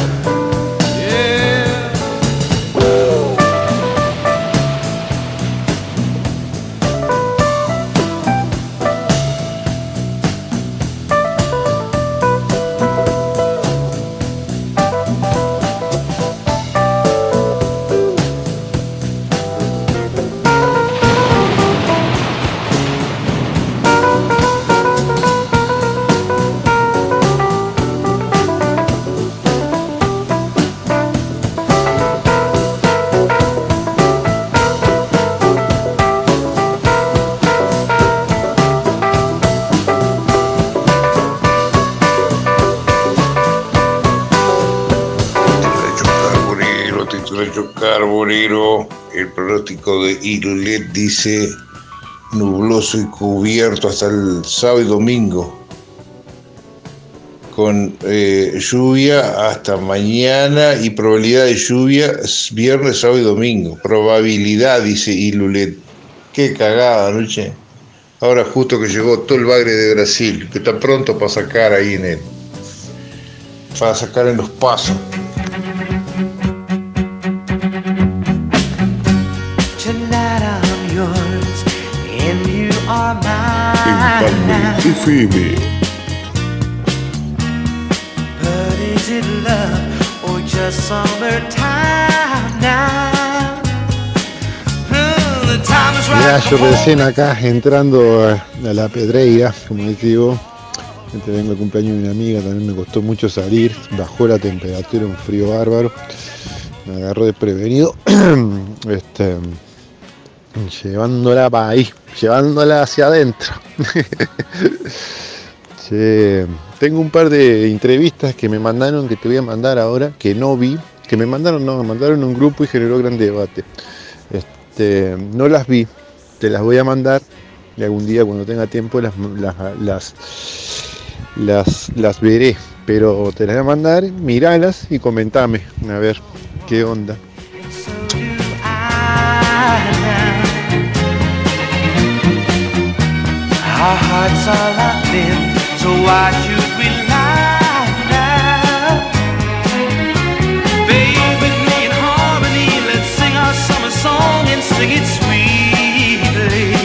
Carbonero, el pronóstico de Irulet dice nubloso y cubierto hasta el sábado y domingo, con eh, lluvia hasta mañana y probabilidad de lluvia viernes, sábado y domingo. Probabilidad, dice Irulet. Qué cagada, ¿no? Che? Ahora justo que llegó todo el bagre de Brasil, que está pronto para sacar ahí en él, para sacar en los pasos. Empalme F M. But is it love or just summertime now? Hmm, the time is Mirá, right. yo recién acá entrando a, a la Pedreira, como les digo, este vengo el cumpleaños de una amiga, también me costó mucho salir, bajó la temperatura, un frío bárbaro, me agarró desprevenido, este, llevándola para ahí, llevándola hacia adentro. Che, tengo un par de entrevistas que me mandaron, que te voy a mandar ahora, que no vi, que me mandaron, no, me mandaron un grupo y generó gran debate. Este, no las vi, te las voy a mandar y algún día cuando tenga tiempo las, las, las, las, las veré, pero te las voy a mandar, miralas y comentame, a ver qué onda. Our hearts are locked in, so why should we lie now? Babe, with me in harmony, let's sing our summer song and sing it sweetly.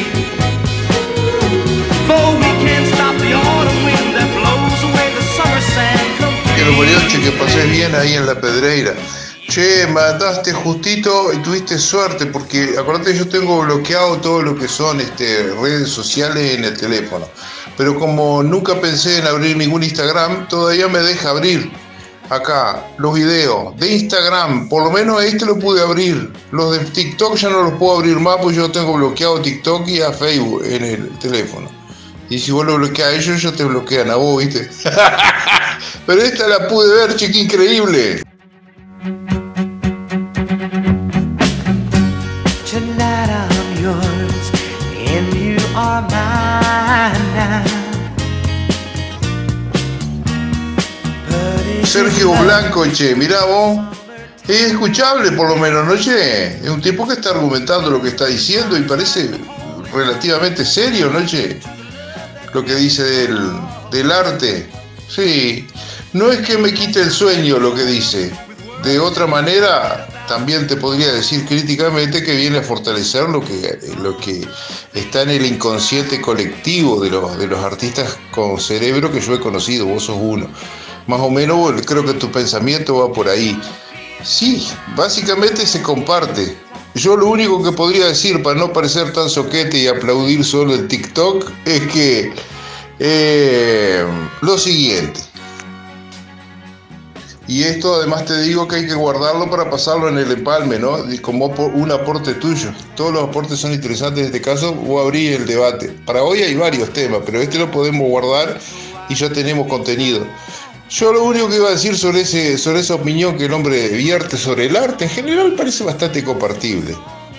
For we can't stop the autumn wind that blows away the summer sand. Quiero Morioche, que pases bien ahí en la Pedreira. Che, mandaste justito y tuviste suerte, porque acordate que yo tengo bloqueado todo lo que son este, redes sociales en el teléfono. Pero como nunca pensé en abrir ningún Instagram, todavía me deja abrir acá los videos de Instagram. Por lo menos ahí te lo pude abrir. Los de TikTok ya no los puedo abrir más, porque yo tengo bloqueado TikTok y a Facebook en el teléfono. Y si vos lo bloqueas a ellos, ellos te bloquean a vos, ¿viste? Pero esta la pude ver, che, qué increíble. Tonight I'm yours and you are mine now. Sergio Blanco, che, mirá vos. Es escuchable por lo menos, ¿no, che? Es un tipo que está argumentando lo que está diciendo y parece relativamente serio, ¿no, che? Lo que dice del, del arte. Sí, no es que me quite el sueño lo que dice. De otra manera, también te podría decir críticamente que viene a fortalecer lo que, lo que está en el inconsciente colectivo de los, de los artistas con cerebro que yo he conocido. Vos sos uno. Más o menos creo que tu pensamiento va por ahí. Sí, básicamente se comparte. Yo lo único que podría decir para no parecer tan soquete y aplaudir solo el TikTok es que eh, lo siguiente. Y esto además te digo que hay que guardarlo para pasarlo en el empalme, ¿no? Como un aporte tuyo. Todos los aportes son interesantes en este caso. Voy a abrir el debate. Para hoy hay varios temas, pero este lo podemos guardar y ya tenemos contenido. Yo lo único que iba a decir sobre, ese, sobre esa opinión que el hombre vierte sobre el arte, en general parece bastante compartible.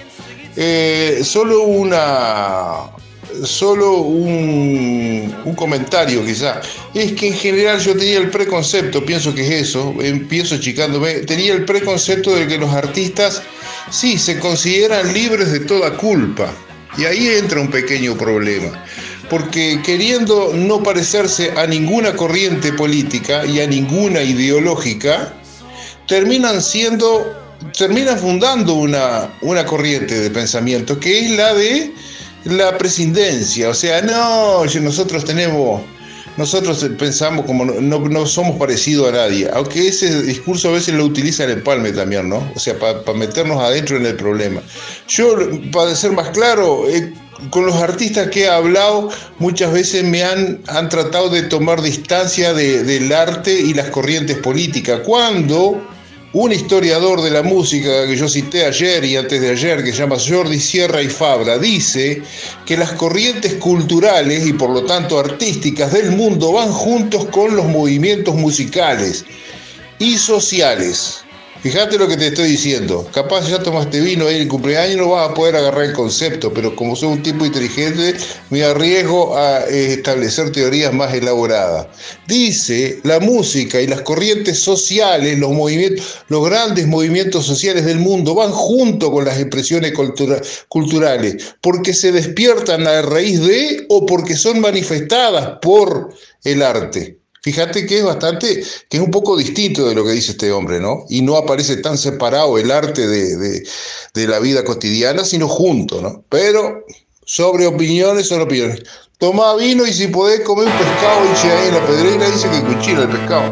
Eh, solo una... Solo un, un comentario quizá, es que en general yo tenía el preconcepto, pienso que es eso, empiezo achicándome, tenía el preconcepto de que los artistas sí se consideran libres de toda culpa, y ahí entra un pequeño problema, porque queriendo no parecerse a ninguna corriente política y a ninguna ideológica, terminan siendo, terminan fundando una, una corriente de pensamiento que es la de la presidencia. O sea, no, nosotros tenemos, nosotros pensamos como no, no, no somos parecidos a nadie, aunque ese discurso a veces lo utiliza el empalme también, ¿no? O sea, para pa meternos adentro en el problema. Yo, para ser más claro, eh, con los artistas que he hablado, muchas veces me han, han tratado de tomar distancia de, del arte y las corrientes políticas, cuando un historiador de la música que yo cité ayer y antes de ayer, que se llama Jordi Sierra y Fabra, dice que las corrientes culturales y por lo tanto artísticas del mundo van juntos con los movimientos musicales y sociales. Fíjate lo que te estoy diciendo. Capaz ya tomaste vino ahí en el cumpleaños, no vas a poder agarrar el concepto, pero como soy un tipo inteligente, me arriesgo a eh, establecer teorías más elaboradas. Dice, la música y las corrientes sociales, los movimientos, los grandes movimientos sociales del mundo van junto con las expresiones cultura, culturales, porque se despiertan a raíz de o porque son manifestadas por el arte. Fíjate que es bastante, que es un poco distinto de lo que dice este hombre, ¿no? Y no aparece tan separado el arte de, de, de la vida cotidiana, sino junto, ¿no? Pero sobre opiniones, sobre opiniones. Tomá vino y si podés comer un pescado, dice ahí en la pedrera, dice que cuchilla el pescado.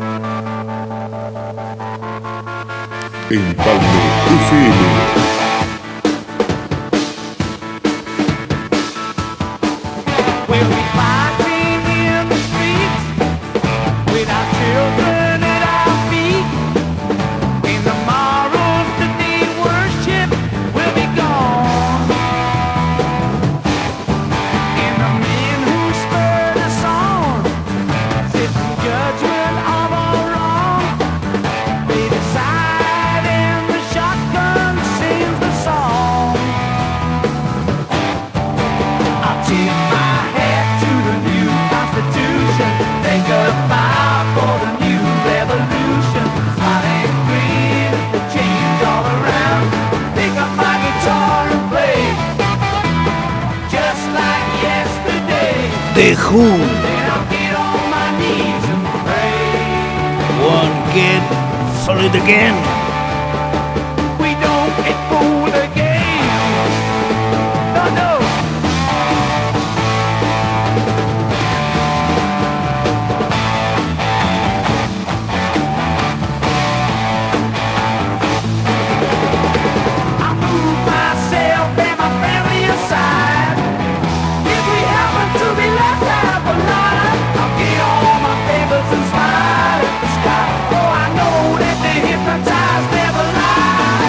Empalme F M. The Who. One get followed again. We don't get fooled again. No, no. I move myself and my family aside. If we happen to be left out alive, I'll get all my papers and smile at the sky. Oh, I know that the hypnotized never lie.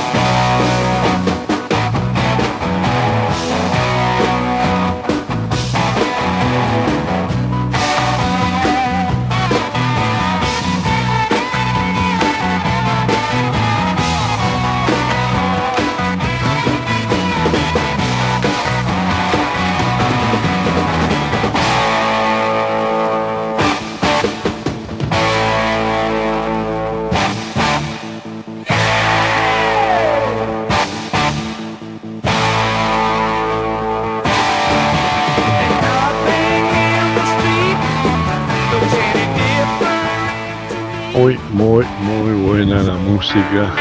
Muy, muy, muy buena la música.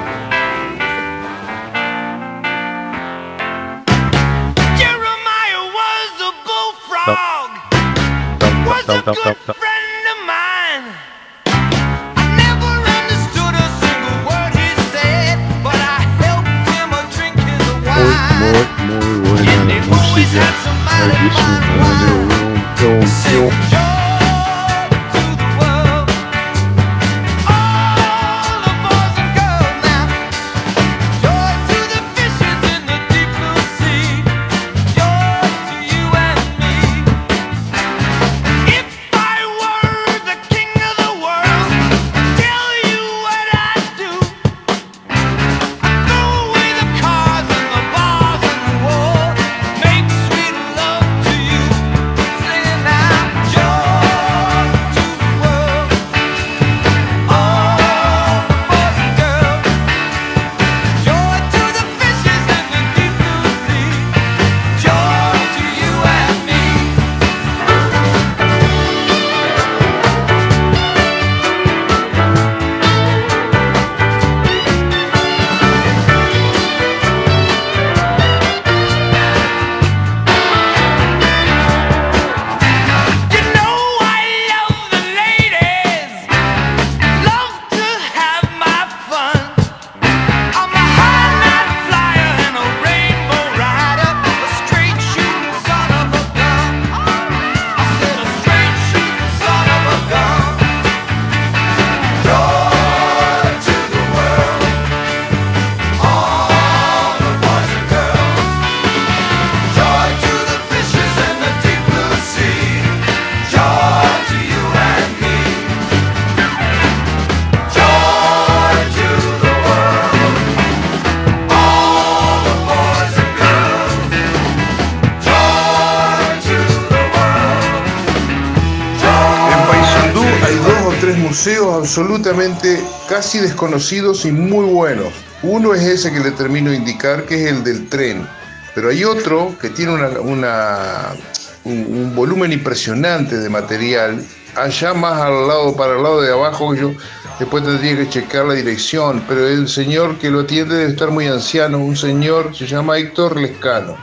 Jeremiah was a bullfrog. Was a good friend of mine. I never understood a single word he said, but I helped him muy, muy buena la música. Aquí es un radio. Museos absolutamente casi desconocidos y muy buenos. Uno es ese que le termino de indicar, que es el del tren, pero hay otro que tiene una, una, un, un volumen impresionante de material, allá más al lado, para el lado de abajo. Yo después tendría que checar la dirección, pero el señor que lo atiende debe estar muy anciano, un señor, se llama Héctor Lescano.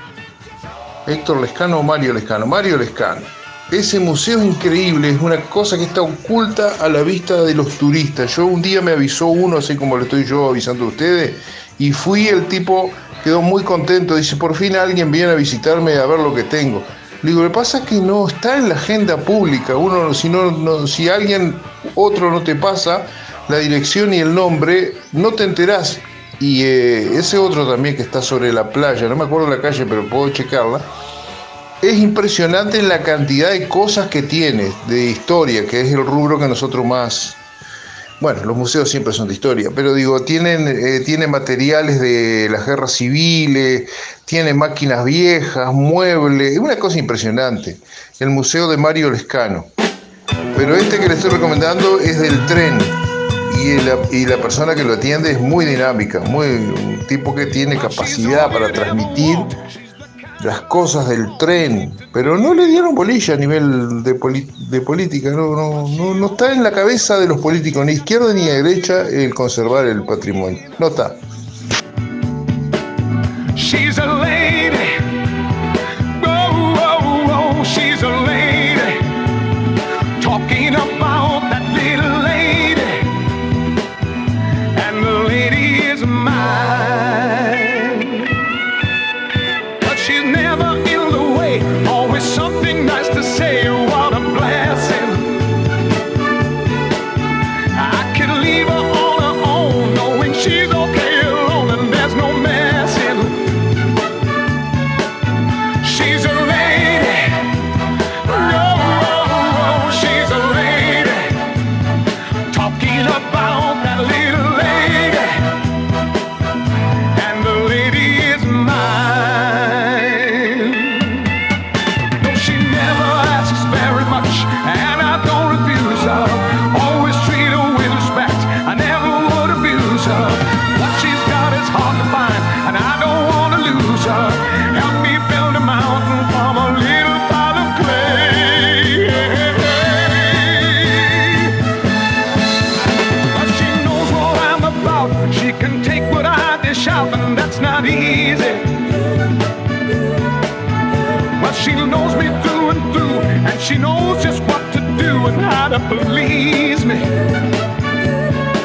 Héctor Lescano o Mario Lescano, Mario Lescano. Ese museo es increíble, es una cosa que está oculta a la vista de los turistas. Yo un día me avisó uno, así como lo estoy yo avisando a ustedes, y fui, el tipo quedó muy contento, dice, por fin alguien viene a visitarme a ver lo que tengo. Le digo, lo que pasa es que no está en la agenda pública. Uno, si, no, no, si alguien otro no te pasa la dirección y el nombre, no te enterás. Y eh, ese otro también que está sobre la playa, no me acuerdo la calle, pero puedo checarla. Es impresionante la cantidad de cosas que tiene de historia, que es el rubro que nosotros más... Bueno, los museos siempre son de historia, pero digo, tienen, eh, tiene materiales de las guerras civiles, tiene máquinas viejas, muebles, es una cosa impresionante. El Museo de Mario Lescano. Pero este que le estoy recomendando es del tren, y la, y la persona que lo atiende es muy dinámica, muy, un tipo que tiene capacidad para transmitir las cosas del tren, pero no le dieron bolilla a nivel de, poli- de política, no, no, no, no está en la cabeza de los políticos, ni izquierda ni derecha, el conservar el patrimonio, no está. She's a lady, oh, oh, oh, she's a lady, talking about that little lady, and the lady is mine. She's never in the way, always something nice to say, what a blessing. I could leave her on her own, knowing she's okay alone and there's no messing. She's a lady, oh, oh, oh, she's a lady, talking about that little lady, and the lady is mine. And I don't refuse her, always treat her with respect, I never would abuse her. What she's got is hard to find, and I don't want to lose her. Help me build a mountain from a little pile of clay. But she knows what I'm about, she can take what I dish out, and that's not easy. But she knows me through and through, and she knows just what to do and how to please me.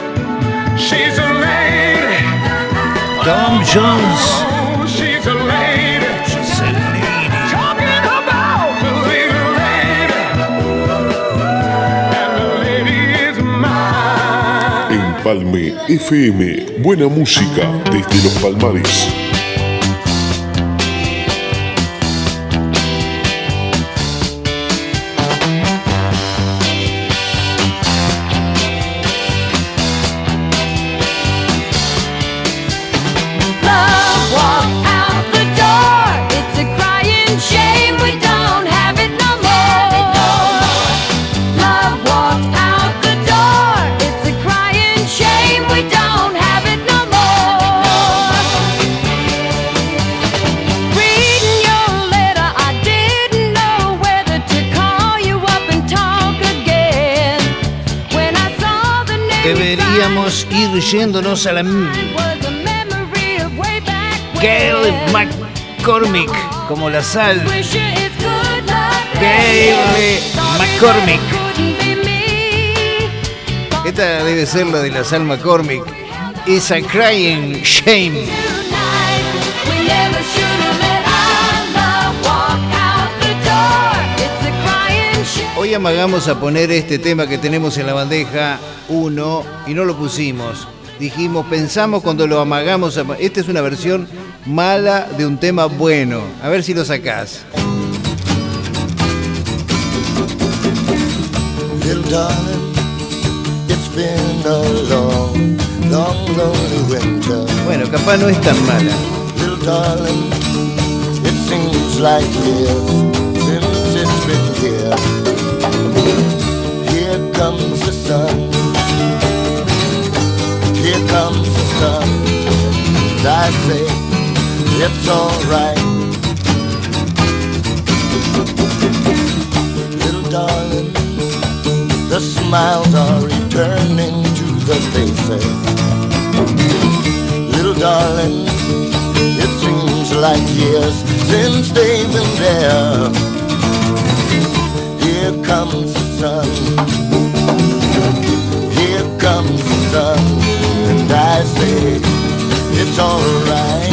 She's a lady. Tom Jones. Oh, she's a lady. Empalme F M, buena música desde los Palmares. Deberíamos ir yéndonos a la... Gail McCormick, como la sal. Gail McCormick. Esta debe ser la de la sal McCormick. It's a crying shame. Hoy amagamos a poner este tema que tenemos en la bandeja uno y no lo pusimos. Dijimos, pensamos cuando lo amagamos. A... Esta es una versión mala de un tema bueno. A ver si lo sacás. Little darling, it's been a long, long, lonely winter. Bueno, capaz no es tan mala. Little darling, it seems like years since it's been here. Here comes the sun. Here comes the sun. And I say it's alright. Little darling, the smiles are returning to the faces. Little darling, it seems like years since they've been there. Here comes the sun. Here comes the sun. And I say it's alright.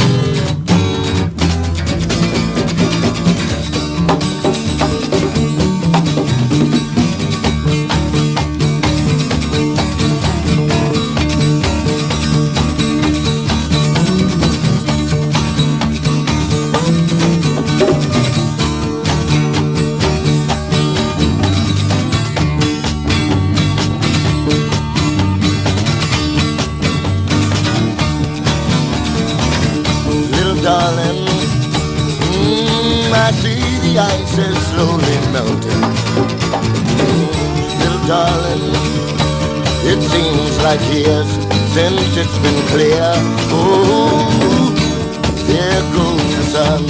Darling, mm, I see the ice is slowly melting. Mm, little darling, it seems like years since it's been clear. Oh, here goes the sun.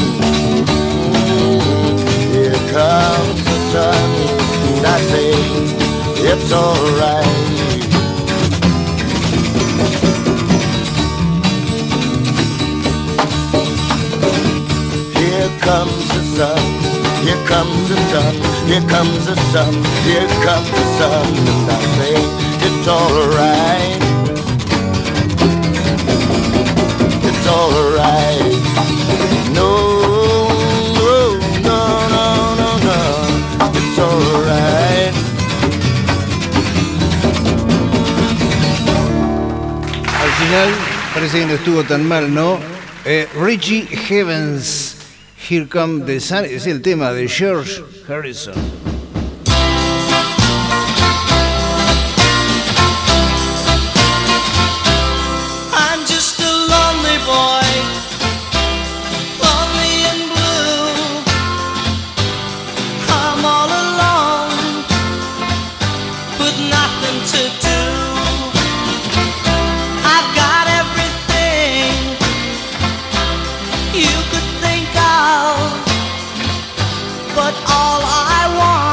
Mm, here comes the sun. And I say it's alright. Here comes the sun, here comes the sun, here comes the sun, here comes the sun, and I say it's alright, it's alright. No, no, no, no, no, no, it's alright. Al final parece que no estuvo tan mal, ¿no? Eh, Richie Havens. Here Comes the Sun es el tema de George Harrison. I'm just a lonely boy, lonely and blue. I'm all alone, with nothing to do. I've got everything you could think of, but all I want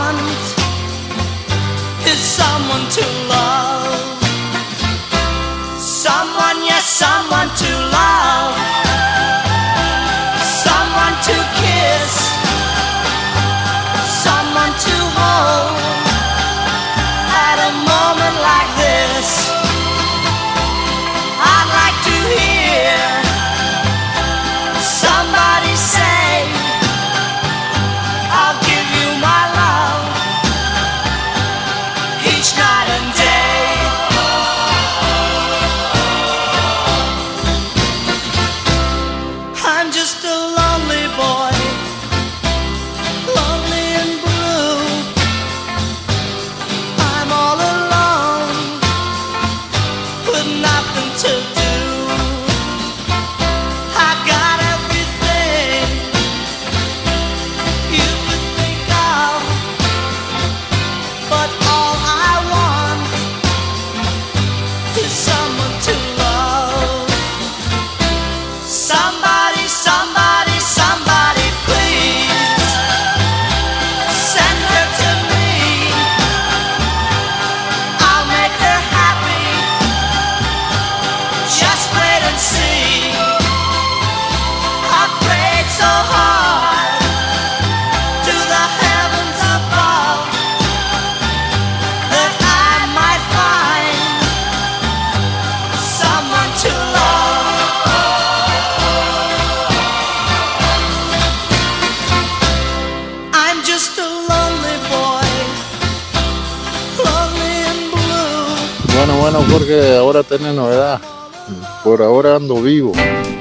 bueno, Jorge, ahora tenés novedad. Por ahora ando vivo.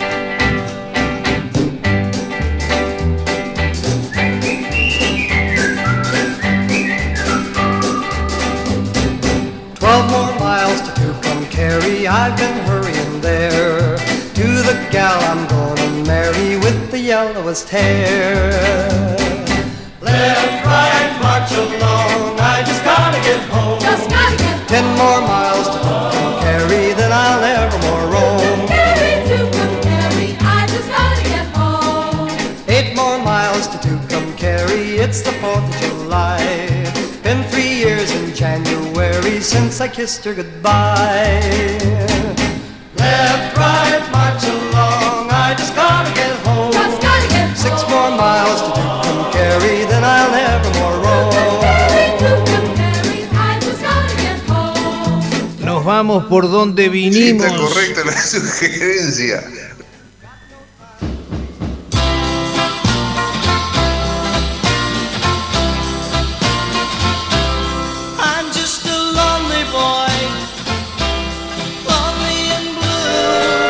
Twelve more miles to Tucumcari, I've been hurrying there to the gal I'm gonna marry with the yellowest hair. Left, right, march along, I just gotta get home. Just gotta get home. Ten more miles to Tucumcari, then I'll never more roam. Tucumcari, Tucumcari, I just gotta get home. Eight more miles to Tucumcari, it's the fourth of July. Been three years in January since I kissed her goodbye. Left, right, march along, I just gotta get home. Just gotta get home. Six more miles to Tucumcari, then I'll never more roam. Tucumcari, I just gotta get home. Nos vamos por donde vinimos. Sí, está correcta la sugerencia. I'm just a lonely boy, lonely and blue.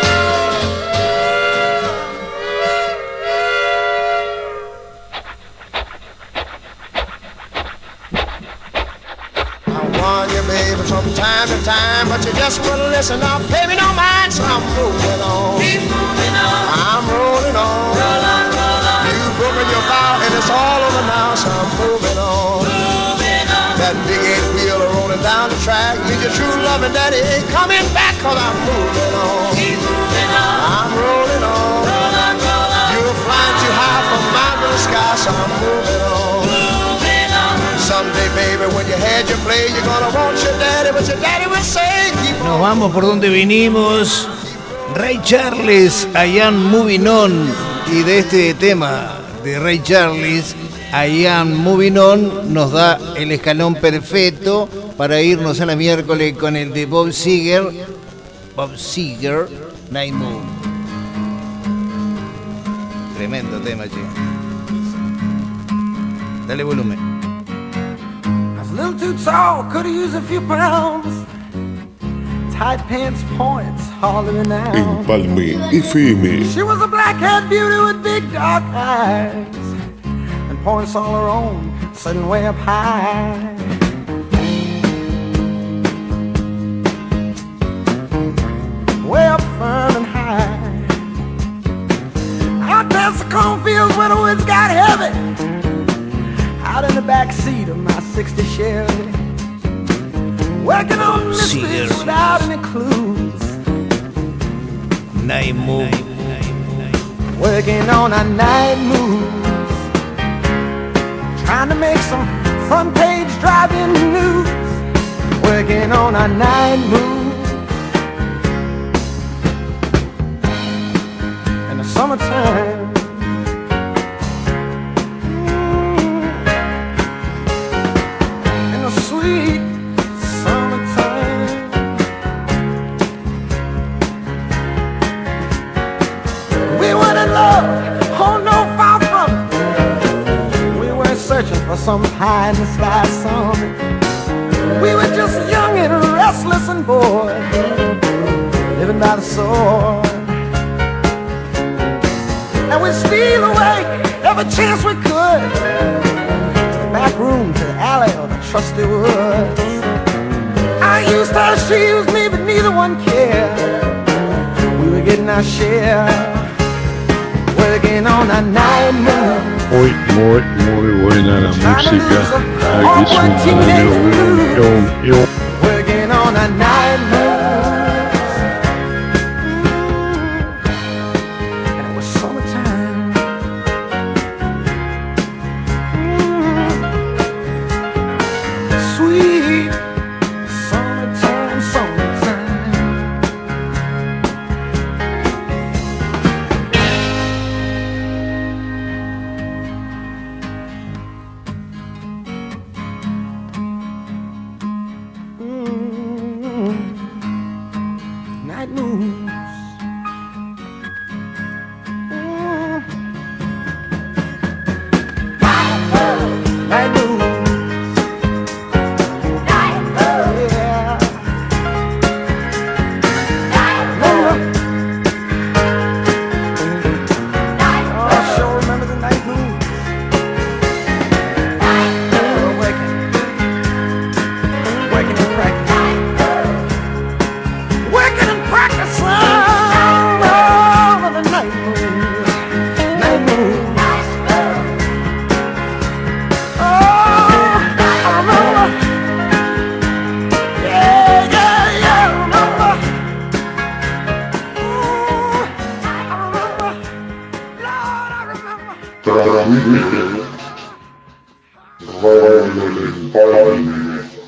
I warn you, baby, from time to time, but you just wouldn't listen. Now, baby, don't mind, so I'm moving on. Keep moving on. I'm rolling on. Roll on, roll on. You've broken your vow, and it's all over now, so I'm moving on. Moving on. That big eight wheel rolling down the track, need your true loving daddy ain't coming back, cause I'm moving on. Keep moving on. I'm rolling on. Roll on, roll on. You're flying too high for my blue sky, so I'm moving on. Moving on. Someday, baby, when you had your play, you're gonna want your daddy, but your daddy will say, keep on. Nos vamos por donde vinimos. Ray Charles, I Am Moving On. Y de este tema de Ray Charles, I Am Moving On, nos da el escalón perfecto para irnos a la miércoles con el de Bob Seger. Bob Seger, Night Moon. Tremendo tema, che. Dale volumen. I was a little too tall, could've used a few pounds. Tight pants points, hollering out. Empalme F M. She was a black-haired beauty with big dark eyes and points all her own, sitting way up high. Way up firm and high. Out past the cornfields where the woods got heavy. Out in the back seat of my sixty Chevy. Working on mysteries without any clues. Night Moon. Working on a night moves. Trying to make some front page driving news. Working on a night move. In the summertime. In the sweet summertime. We were in love, oh no, far from it. We weren't searching for some pie in the sky summit. We were just young and restless and bored, living by the sword. And we'd steal away every chance we could, to the back room, to the alley, or the trusty woods. I used her, she used me, but neither one cared. We were getting our share, working on a night moon. Muy, muy, muy buena la música. Aquí es un yo, yo. Working on a night moon. And it was summertime. Mm. Sweet summertime, summertime. transmite Radio del Empalme.